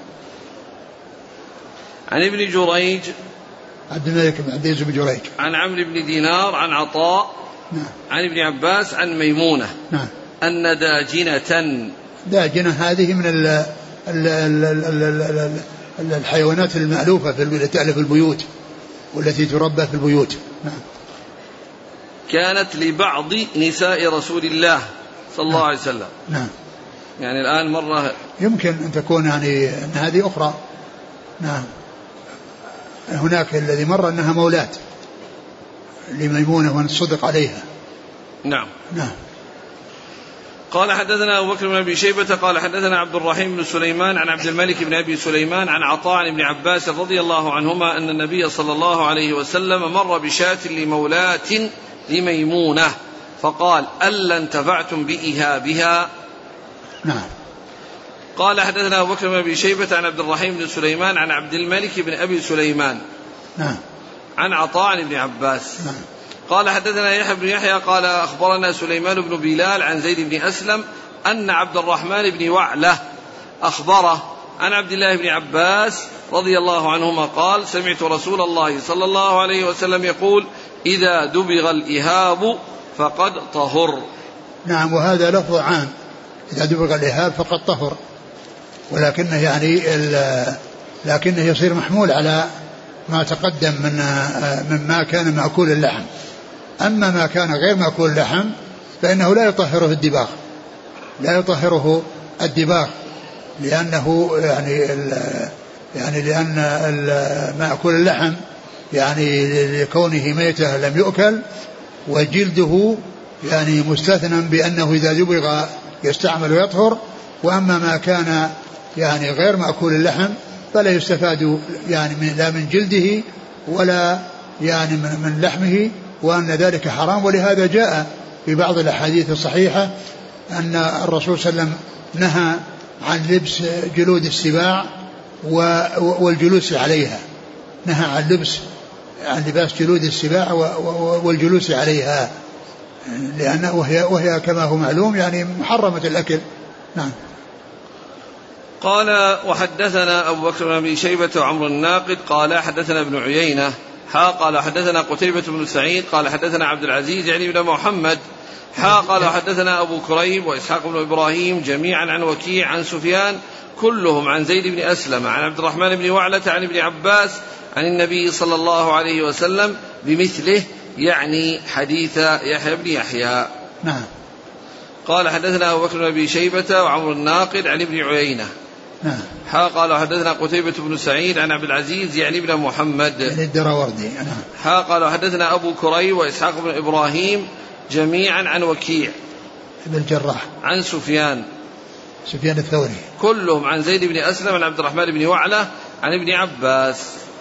عن ابن جريج عبد الملك بن عبد العزيز بن جريج عن عمرو بن دينار عن عطاء. نعم. عن ابن عباس عن ميمونة. نعم. أن داجنة داجنة هذه من ال ال ال ال ال ال الحيوانات المألوفة التي تألف البيوت والتي تربى في البيوت. نعم. كانت لبعض نساء رسول الله صلى الله عليه وسلم. نعم. يعني الآن مرة يمكن أن تكون يعني أن هذه أخرى. نعم. هناك الذي مر أنها مولاة لميمونة ونصدق عليها. نعم. نعم. قال حدثنا أبو بكر بن أبي شيبة قال حدثنا عبد الرحيم بن سليمان عن عبد الملك بن أبي سليمان عن عطاء عن ابن عباس رضي الله عنهما أن النبي صلى الله عليه وسلم مر بشاة لمولاة لميمونة فقال ألا انتفعتم بإهابها. نعم. قال حدثنا أبو بكر بن أبي شيبة عن عبد الرحيم بن سليمان عن عبد الملك بن أبي سليمان. نعم. عن عطاء عن ابن عباس. نعم. قال حدثنا يحيى بن يحيى قال أخبرنا سليمان بن بلال عن زيد بن أسلم أن عبد الرحمن بن وعلة أخبره عن عبد الله بن عباس رضي الله عنهما قال سمعت رسول الله صلى الله عليه وسلم يقول إذا دبغ الإهاب فقد طهر. نعم. وهذا لفظ عام، إذا دبغ الإهاب فقد طهر، ولكنه يعني لكنه يصير محمول على ما تقدم من مما كان مأكول اللحم. أما ما كان غير مأكول اللحم فإنه لا يطهره الدباغ، لا يطهره الدباغ لأنه يعني يعني لأن مأكول اللحم يعني لكونه ميتة لم يؤكل، وجلده يعني مستثنى بأنه إذا دبغ يستعمل ويطهر، وأما ما كان يعني غير مأكول اللحم فلا يستفاد يعني من لا من جلده ولا يعني من, من لحمه، وأن ذلك حرام. ولهذا جاء في بعض الأحاديث الصحيحة أن الرسول صلى الله عليه وسلم نهى عن لبس جلود السباع والجلوس عليها، نهى عن لبس عن لباس جلود السباع والجلوس عليها، لأنه وهي, وهي كما هو معلوم يعني محرمة الأكل. نعم. قال وحدثنا أبو بكر بن أبي شيبة وعمر الناقد قال حدثنا ابن عيينة حا قال حدثنا قتيبة بن سعيد قال حدثنا عبد العزيز يعني بن محمد حا قال حدثنا أبو كريب وإسحاق بن إبراهيم جميعا عن وكيع عن سفيان كلهم عن زيد بن أسلم عن عبد الرحمن بن وعلة عن ابن عباس عن النبي صلى الله عليه وسلم بمثله، يعني حديث يحيى بن يحيى. نعم. قال حدثنا أبو بكر بن أبي شيبة وعمر الناقد عن ابن عيينة. نعم. حا قال حدثنا قتيبة بن سعيد عن عبد العزيز يعني بن محمد الدراوردي. حا قال حدثنا أبو كريب وإسحاق بن إبراهيم جميعا عن وكيع بن الجراح عن سفيان سفيان الثوري كلهم عن زيد بن أسلم عن عبد الرحمن بن وعلة عن ابن عباس.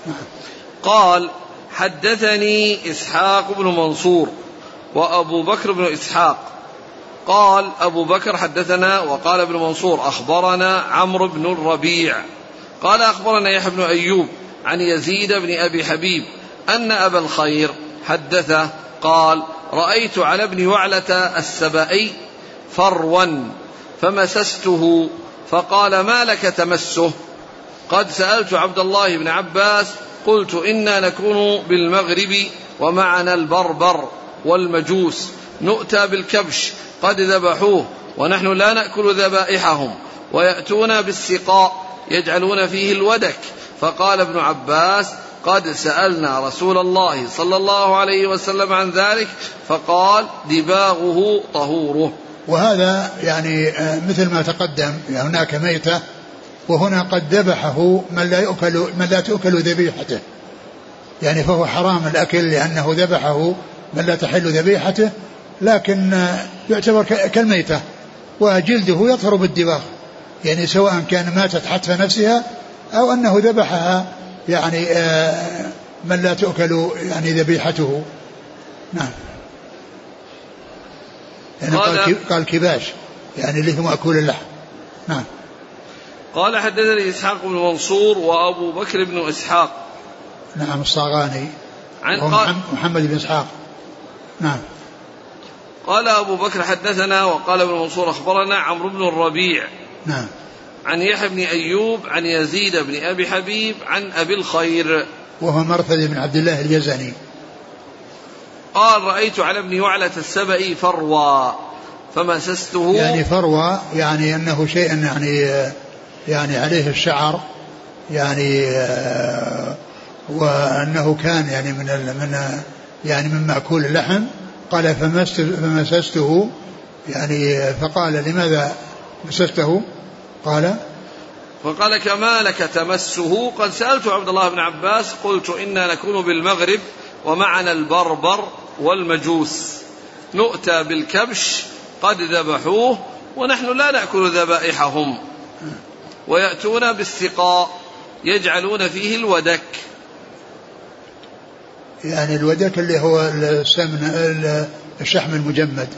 قال حدثني إسحاق بن منصور وأبو بكر بن إسحاق قال أبو بكر حدثنا وقال ابن منصور أخبرنا عمرو بن الربيع قال أخبرنا يحيى بن أيوب عن يزيد بن أبي حبيب أن أبا الخير حدثه قال رأيت على ابن وعلة السبائي فروا فمسسته فقال ما لك تمسه؟ قد سألت عبد الله بن عباس قلت إنا نكون بالمغرب ومعنا البربر والمجوس نؤتى بالكبش قد ذبحوه ونحن لا نأكل ذبائحهم ويأتون بالسقاء يجعلون فيه الودك. فقال ابن عباس قد سألنا رسول الله صلى الله عليه وسلم عن ذلك فقال دباغه طهوره. وهذا يعني مثل ما تقدم، يعني هناك ميتة وهنا قد ذبحه من لا يؤكل من لا تؤكل ذبيحته، يعني فهو حرام الأكل لأنه ذبحه من لا تحل ذبيحته، لكن يعتبر كالميتة وجلده يطهر بالدباغ، يعني سواء كان ماتت حتف نفسها أو أنه ذبحها يعني من لا تؤكل يعني ذبيحته. نعم. يعني قال, قال كباش يعني اللي هو مأكول اللحم. نعم. قال حدثني إسحاق بن منصور وأبو بكر بن إسحاق. نعم الصاغاني عن محمد بن إسحاق. نعم. قال أبو بكر حدثنا وقال ابن منصور أخبرنا عمرو بن الربيع. نعم. عن يحيى بن أيوب عن يزيد بن أبي حبيب عن أبي الخير وهو مرثد بن عبد الله اليزني قال رأيت على ابن وعلة السبئي فروا فمسسته، يعني فروا يعني أنه شيء يعني يعني عليه الشعر يعني وأنه كان يعني من من يعني من مأكول اللحم. قال فمسسته يعني فقال لماذا مسسته؟ قال فقال كما لك تمسه؟ قد سألت عبد الله بن عباس قلت إنا نكون بالمغرب ومعنا البربر والمجوس نؤتى بالكبش قد ذبحوه ونحن لا نأكل ذبائحهم ويأتون بالسقاء يجعلون فيه الودك. يعني الودك اللي هو السمن الشحم المجمد.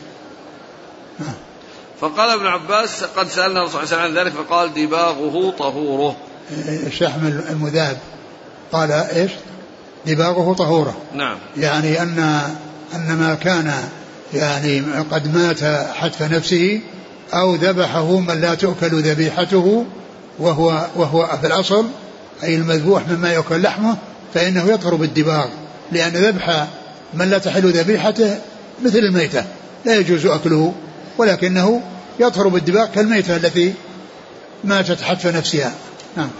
فقال ابن عباس قد سألنا الرسول صلى الله عليه وسلم عن ذلك فقال دباغه طهوره. الشحم المذاب قال ايش؟ دباغه طهوره. نعم. يعني أن أن ما كان يعني قد مات حتف نفسه أو ذبحه من لا تؤكل ذبيحته وهو وهو في الأصل أي المذبوح مما يؤكل لحمه فإنه يطهر بالدباغ، لأن ذبح من لا تحل ذبيحته مثل الميتة لا يجوز أكله، ولكنه يطهر بالدباغ كالميتة التي ماتت حتف نفسها. نعم.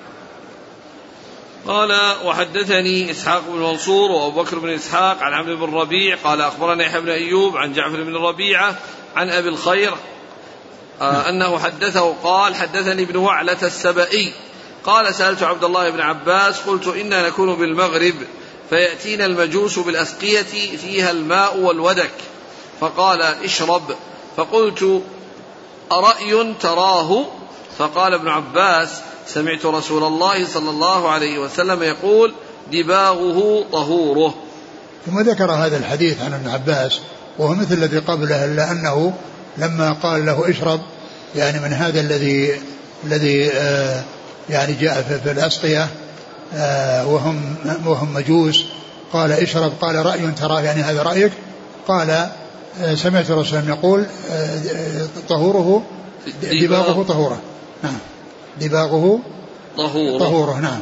قال وحدثني إسحاق بن منصور وأبو بكر بن إسحاق عن عمرو بن الربيع قال أخبرنا يحيى بن أيوب عن جعفر بن ربيعة عن أبي الخير آه أنه حدثه قال حدثني ابن وعلة السبئي قال سألت عبد الله بن عباس قلت إنا نكون بالمغرب فيأتينا المجوس بالأسقية فيها الماء والودك فقال اشرب، فقلت أرأي تراه؟ فقال ابن عباس: سمعت رسول الله صلى الله عليه وسلم يقول: دباغه طهوره. ثم ذكر هذا الحديث عن ابن عباس وهو مثل الذي قبله، إلا أنه لما قال له اشرب يعني من هذا الذي الذي آه يعني جاء في, في الأسقية آه وهم وهم مجوس، قال اشرب، قال رأي تراه يعني هذا رأيك؟ قال آه سمعت رسول الله يقول آه طهوره دباغه طهوره. نعم، دباغه طهوره, طهوره. نعم.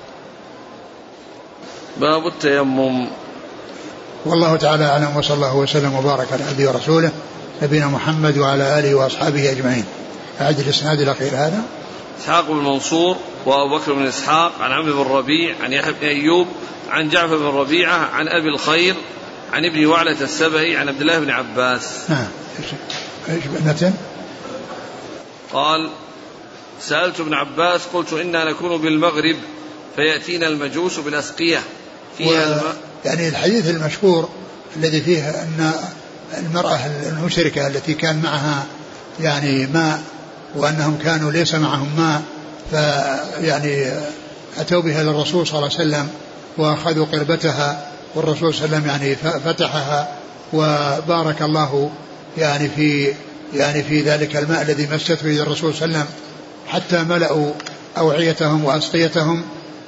باب التيمم. والله تعالى أعلم، وصلى الله وسلم وبارك على عبده ورسوله نبينا محمد وعلى آله وأصحابه أجمعين. أعد الإسناد الأخير هذا. إسحاق بن منصور وأبو بكر بن إسحاق عن عمرو بن ربيع عن يحيى بن أيوب عن جعفر بن ربيعة عن أبي الخير عن ابن وعلة السبعي عن عبد الله بن عباس. نعم. ايش بنتن؟ قال: سألت ابن عباس قلت: إنا نكون بالمغرب فيأتينا المجوس بالأسقية فيها الماء. يعني الحديث المشهور الذي فيه أن المرأة المشركة التي كان معها يعني ماء وأنهم كانوا ليس معهم ماء، فيعني أتوا بها للرسول صلى الله عليه وسلم وأخذوا قربتها، والرسول صلى الله عليه وسلم يعني فتحها وبارك الله يعني في يعني في ذلك الماء الذي مسته به الرسول صلى الله عليه وسلم حتى ملأوا أوعيتهم وأسقيتهم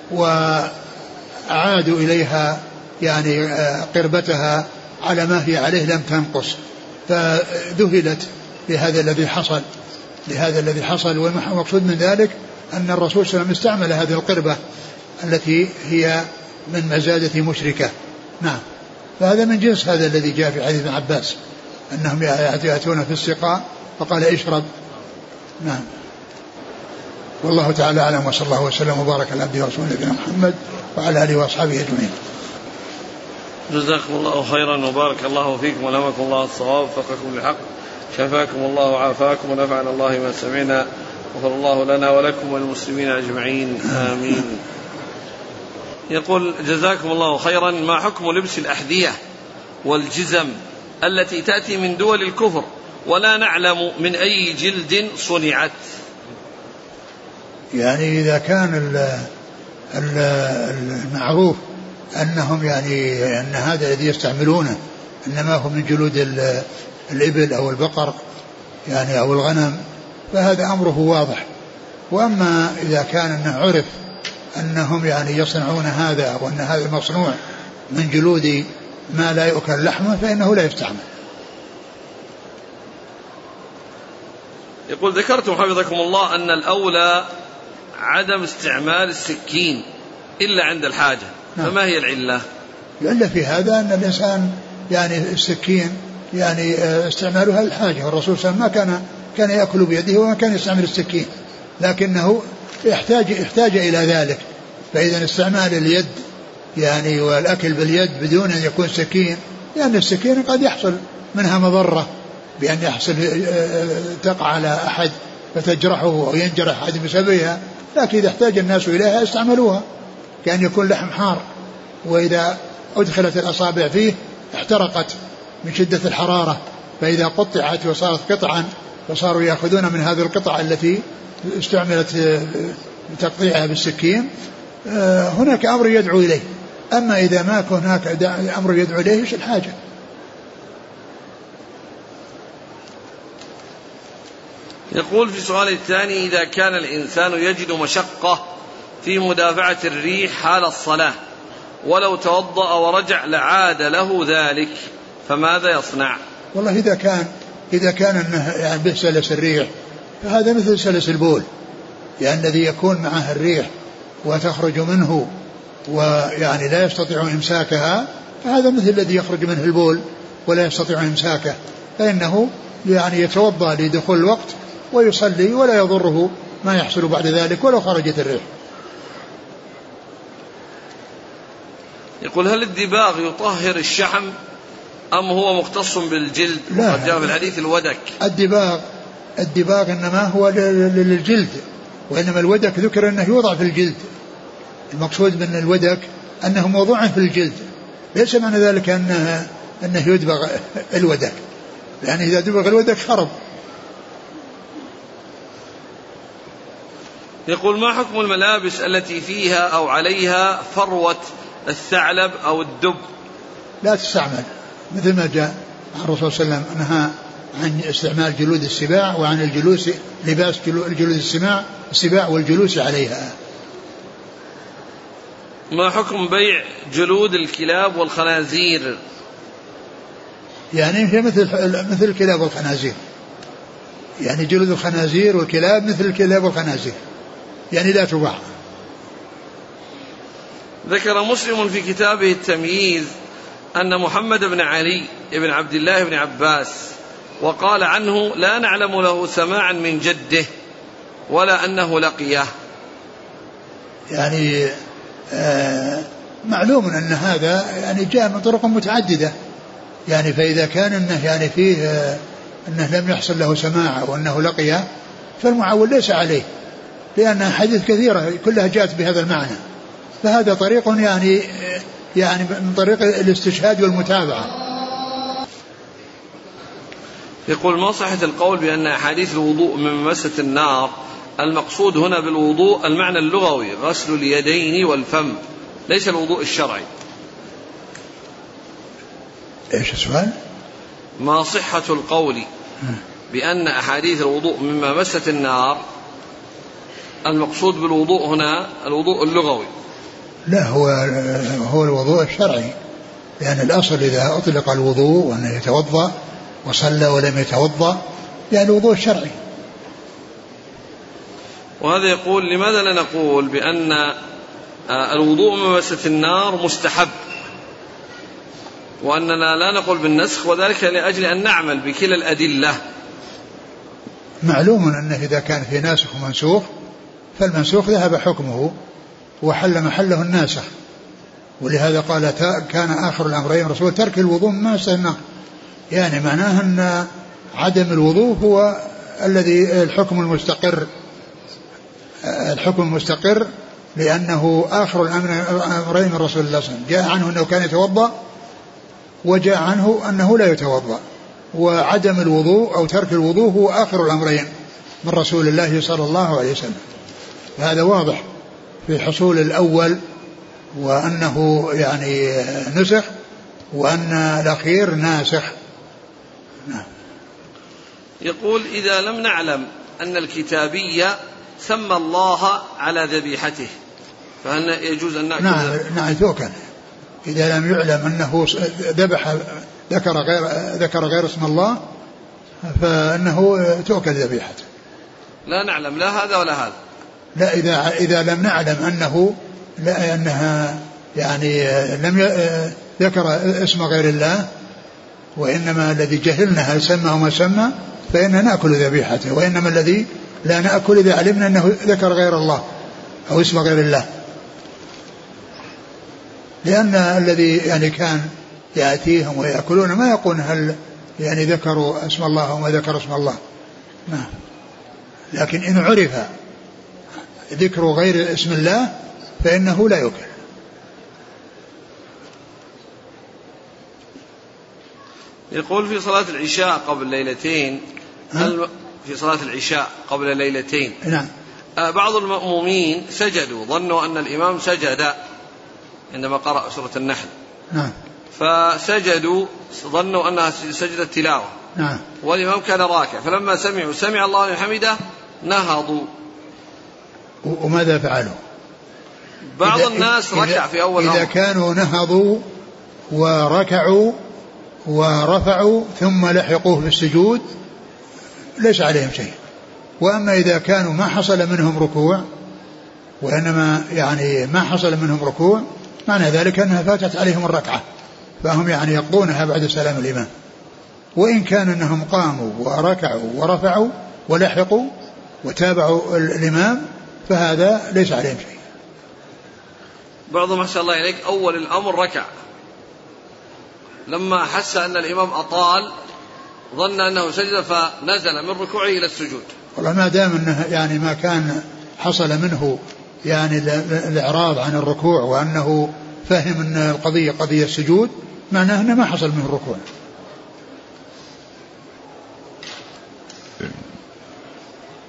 وعادوا إليها يعني قربتها على ما هي عليه لم تنقص، فذهلت لهذا الذي حصل لهذا الذي حصل والمقصود من ذلك أن الرسول صلى الله عليه وسلم استعمل هذه القربة التي هي من مزادة مشركة. نعم. فهذا من جنس هذا الذي جاء في حديث ابن عباس أنهم يأتون في السقاء فقال اشرب. نعم. والله تعالى أعلم، وصلى الله وسلم وبارك على عبده ورسوله نبينا محمد وعلى آله وأصحابه أجمعين. جزاكم الله خيرا وبارك الله فيكم ولهمكم الله الصواب وفقكم للحق، شفاكم الله وعافاكم ونفعنا الله ما سمعنا، غفر الله لنا ولكم وللمسلمين أجمعين، آمين. يقول: جزاكم الله خيرا، ما حكم لبس الأحذية والجزم التي تأتي من دول الكفر ولا نعلم من أي جلد صنعت؟ يعني إذا كان المعروف أنهم يعني أن هذا الذي يستعملونه إنما هو من جلود الإبل أو البقر يعني أو الغنم فهذا أمره واضح. وأما إذا كان أنه عرف أنهم يعني يصنعون هذا وأن هذا مصنوع من جلود ما لا يؤكل لحمه فإنه لا يستعمل. يقول: ذكرتم حفظكم الله أن الأولى عدم استعمال السكين إلا عند الحاجة. نعم. فما هي العلة؟ العلة في هذا أن الإنسان يعني السكين يعني استعمالها للحاجة، والرسول صلى الله عليه وسلم ما كان كان يأكل بيده وما كان يستعمل السكين، لكنه يحتاج يحتاج إلى ذلك. فإذا استعمال اليد يعني والأكل باليد بدون أن يكون سكين، لأن يعني السكين قد يحصل منها مضرة بأن يحصل تقع على أحد فتجرحه أو ينجرح أحد بسببها، لكن إذا احتاج الناس إليها استعملوها، كأن يكون لحم حار وإذا أدخلت الأصابع فيه احترقت من شدة الحرارة، فإذا قطعت وصارت قطعا فصاروا يأخذون من هذه القطع التي استعملت بتقطيعها بالسكين، هناك أمر يدعو إليه. أما إذا ما كان هناك أمر يدعو إليه إيش الحاجة؟ يقول في سؤال الثاني: إذا كان الإنسان يجد مشقة في مدافعة الريح حال الصلاة ولو توضأ ورجع لعاد له ذلك فماذا يصنع؟ والله إذا كان إذا كان أنه يعني به سلس الريح فهذا مثل سلس البول، يعني الذي يكون معه الريح وتخرج منه ويعني لا يستطيع إمساكها، فهذا مثل الذي يخرج منه البول ولا يستطيع إمساكه، فإنه يعني يتوضأ لدخول الوقت ويصلي ولا يضره ما يحصل بعد ذلك ولو خرجت الريح. يقول: هل الدباغ يطهر الشحم أم هو مختص بالجلد؟ قد جاء في الحديث الودك. الدباغ الدباغ إنما هو للجلد، وإنما الودك ذكر أنه يوضع في الجلد. المقصود من الودك أنه موضوع في الجلد، ليس معنى ذلك أنه, أنه يدبغ الودك، لأن إذا دبغ الودك خرب. يقول ما حكم الملابس التي فيها أو عليها فروة الثعلب أو الدب؟ لا تستعمل، مثل ما جاء عن الرسول صلى الله عليه وسلم نهى عن استعمال جلود السباع وعن الجلوس لباس جلود السباع السباع والجلوس عليها. ما حكم بيع جلود الكلاب والخنازير؟ يعني هي مثل مثل الكلاب والخنازير، يعني جلود الخنازير والكلاب مثل الكلاب والخنازير، يعني لا تباع. ذكر مسلم في كتابه التمييز أن محمد بن علي بن عبد الله بن عباس وقال عنه لا نعلم له سماعا من جده ولا أنه لقيه. يعني آه معلوم أن هذا يعني جاء من طرق متعددة، يعني فإذا كان أنه يعني فيه آه أنه لم يحصل له سماع وأنه لقيه فالمعول ليس عليه، لأن حديث كثيرة كلها جاءت بهذا المعنى، فهذا طريق يعني يعني من طريق الاستشهاد والمتابعة. يقول ما صحة القول بأن أحاديث الوضوء من مسة النار المقصود هنا بالوضوء المعنى اللغوي غسل اليدين والفم ليس الوضوء الشرعي؟ ايش السؤال؟ ما صحة القول بأن أحاديث الوضوء مما مست النار المقصود بالوضوء هنا الوضوء اللغوي؟ لا، هو هو الوضوء الشرعي، لأن الأصل إذا أطلق الوضوء وأنه يتوضأ وصلى ولم يتوضأ يعني الوضوء الشرعي. وهذا يقول لماذا لا نقول بأن الوضوء من مسة النار مستحب وأننا لا نقول بالنسخ، وذلك لأجل أن نعمل بكلا الأدلة؟ معلوم أنه إذا كان في ناسخ ومنسوخ فالمنسوخ ذهب حكمه وحل محله الناسخ، ولهذا قال كان آخر الأمرين رسول ترك الوضوء من مسة النار، يعني معناه أن عدم الوضوء هو الذي الحكم المستقر الحكم المستقر لأنه آخر الأمرين من رسول الله صلى الله عليه وسلم، جاء عنه أنه كان يتوضأ وجاء عنه أنه لا يتوضأ، وعدم الوضوء أو ترك الوضوء هو آخر الأمرين من رسول الله صلى الله عليه وسلم. هذا واضح في حصول الأول وأنه يعني نسخ وأن الأخير ناسخ. يقول إذا لم نعلم أن الكتابية سمى الله على ذبيحته فهل يجوز أن نأكل؟ نعم نعم توكل. إذا لم يعلم أنه ذبح ذكر غير ذكر غير اسم الله فإنه تؤكل ذبيحته. لا نعلم لا هذا ولا هذا. لا إذا إذا لم نعلم أنه لا أنها يعني لم ذكر اسم غير الله وإنما الذي جهلنا هل سمى أو ما سمى فإننا نأكل ذبيحته، وإنما الذي لا نأكل إذا علمنا أنه ذكر غير الله أو اسم غير الله، لأن الذي يعني كان يأتيهم ويأكلون ما يقول هل يعني ذكروا اسم الله أو ما ذكر اسم الله. نعم. لكن إن عرف ذكر غير اسم الله فإنه لا يؤكل. يقول في صلاة العشاء قبل ليلتين هل في صلاة العشاء قبل ليلتين نعم بعض المأمومين سجدوا ظنوا أن الإمام سجد عندما قرأ سورة النحل، نعم فسجدوا ظنوا أنها سجدة تلاوة، نعم والإمام كان راكع، فلما سمعوا سمع الله لمن حمده نهضوا. وماذا فعلوا؟ بعض الناس ركع في أول إذا أمر. كانوا نهضوا وركعوا ورفعوا ثم لحقوه بالسجود ليس عليهم شيء. وأما إذا كانوا ما حصل منهم ركوع وإنما يعني ما حصل منهم ركوع معنى ذلك أنها فاتت عليهم الركعة، فهم يعني يقضونها بعد سلام الإمام. وإن كان أنهم قاموا وركعوا ورفعوا ولحقوا وتابعوا الإمام فهذا ليس عليهم شيء. بعضهم أحسن الله إليك أول الأمر ركع، لما حس أن الإمام أطال ظن أنه سجد فنزل من ركوعه إلى السجود. والله ما دام أنه يعني ما كان حصل منه يعني الإعراض عن الركوع وأنه فهم أن القضية قضية السجود معناه أنه ما حصل منه الركوع.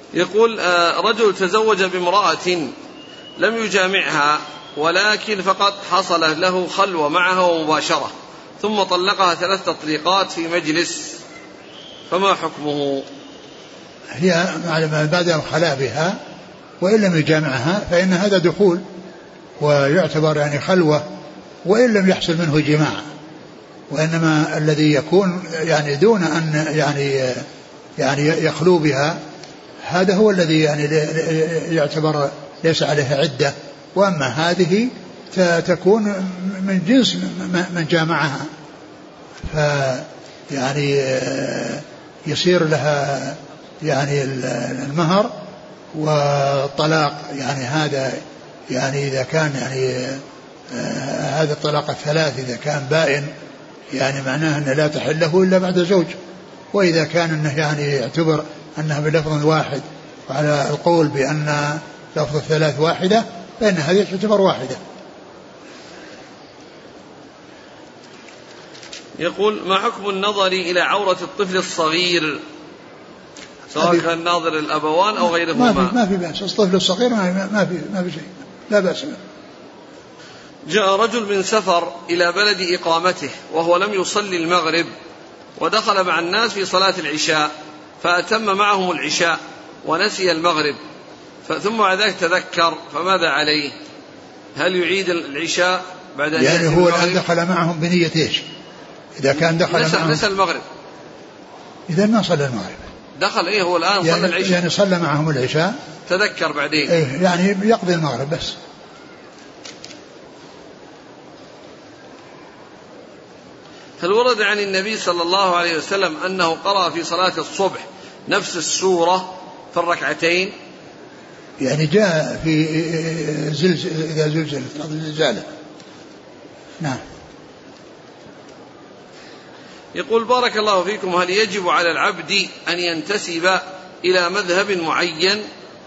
يقول رجل تزوج بامرأة لم يجامعها ولكن فقط حصل له خلوة معها ومباشرة ثم طلقها ثلاث تطليقات في مجلس، فما حكمه؟ هي بعد الخلاء بها وإن لم يجامعها فإن هذا دخول ويعتبر يعني خلوة وإن لم يحصل منه جماع، وإنما الذي يكون يعني دون أن يعني يعني يخلو بها هذا هو الذي يعني يعتبر ليس عليه عدة، وأما هذه تكون من جنس من جامعها فيعني يصير لها يعني المهر والطلاق، يعني هذا يعني إذا كان يعني هذا الطلاق الثلاث إذا كان بائن يعني معناه أنه لا تحل له إلا بعد زوج، وإذا كان أنه يعني يعتبر أنها بلفظ واحد وعلى القول بأن لفظ الثلاث واحدة فإن هذه تعتبر واحدة. يقول ما حكم النظر إلى عورة الطفل الصغير سواء كان ناظر الأبوان أو غيرهما؟ ما في ما في بأس، الطفل الصغير ما في ما في شيء لا بأس. جاء رجل من سفر إلى بلد إقامته وهو لم يصلي المغرب ودخل مع الناس في صلاة العشاء فأتم معهم العشاء ونسي المغرب ثم بعد ذلك تذكر، فماذا عليه؟ هل يعيد العشاء بعد أن يعني هو الآن دخل معهم بنية إيش؟ إذا كان دخل نسى, معهم نسى المغرب، إذا ما صلى المغرب دخل إيه هو الآن يعني صلى العشاء يعني صلى معهم العشاء تذكر بعدين إيه يعني يقضي المغرب بس. هل ورد عن النبي صلى الله عليه وسلم أنه قرأ في صلاة الصبح نفس السورة في الركعتين؟ يعني جاء في زلزل إذا زلزل الزلزال. نعم. يقول بارك الله فيكم هل يجب على العبد أن ينتسب إلى مذهب معين؟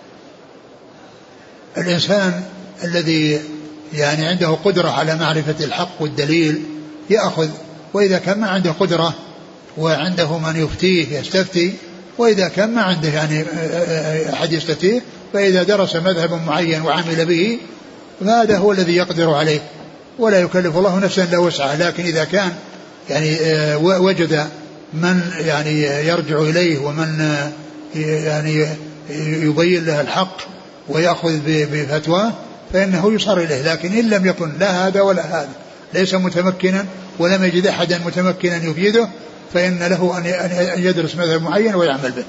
الإنسان الذي يعني عنده قدرة على معرفة الحق والدليل يأخذ، وإذا كان ما عنده قدرة وعنده من يفتيه يستفتي، وإذا كان ما عنده يعني أحد يستفتيه فإذا درس مذهب معين وعمل به فهذا هو الذي يقدر عليه ولا يكلف الله نفسا إلا وسعها. لكن إذا كان يعني وجد من يعني يرجع إليه ومن يعني يبين له الحق ويأخذ بفتواه فإنه يصار إليه، لكن إن لم يكن لا هذا ولا هذا ليس متمكنا ولم يجد أحدا متمكنا يفيده فإن له أن يدرس مذهب معين ويعمل به.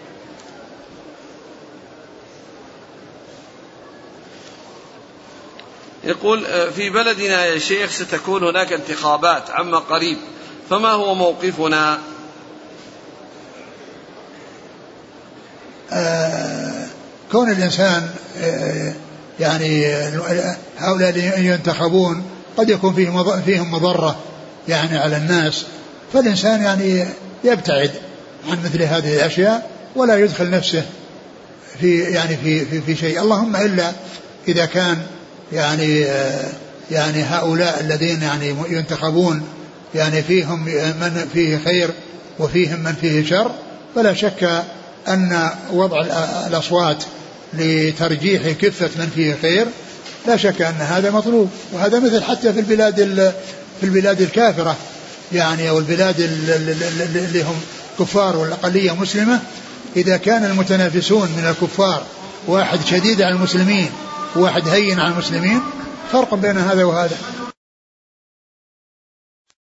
يقول في بلدنا يا شيخ ستكون هناك انتخابات عما قريب، فما هو موقفنا؟ آه كون الإنسان آه يعني هؤلاء اللي ينتخبون قد يكون فيهم فيهم مضرة يعني على الناس، فالإنسان يعني يبتعد عن مثل هذه الأشياء ولا يدخل نفسه في يعني في في, في شيء، اللهم إلا إذا كان يعني آه يعني هؤلاء الذين يعني ينتخبون يعني فيهم من فيه خير وفيهم من فيه شر، فلا شك أن وضع الأصوات لترجيح كفة من فيه خير لا شك أن هذا مطلوب. وهذا مثل حتى في البلاد في البلاد الكافرة يعني أو البلاد اللي هم كفار والأقلية مسلمة، إذا كان المتنافسون من الكفار واحد شديد على المسلمين وواحد هين على المسلمين فرق بين هذا وهذا.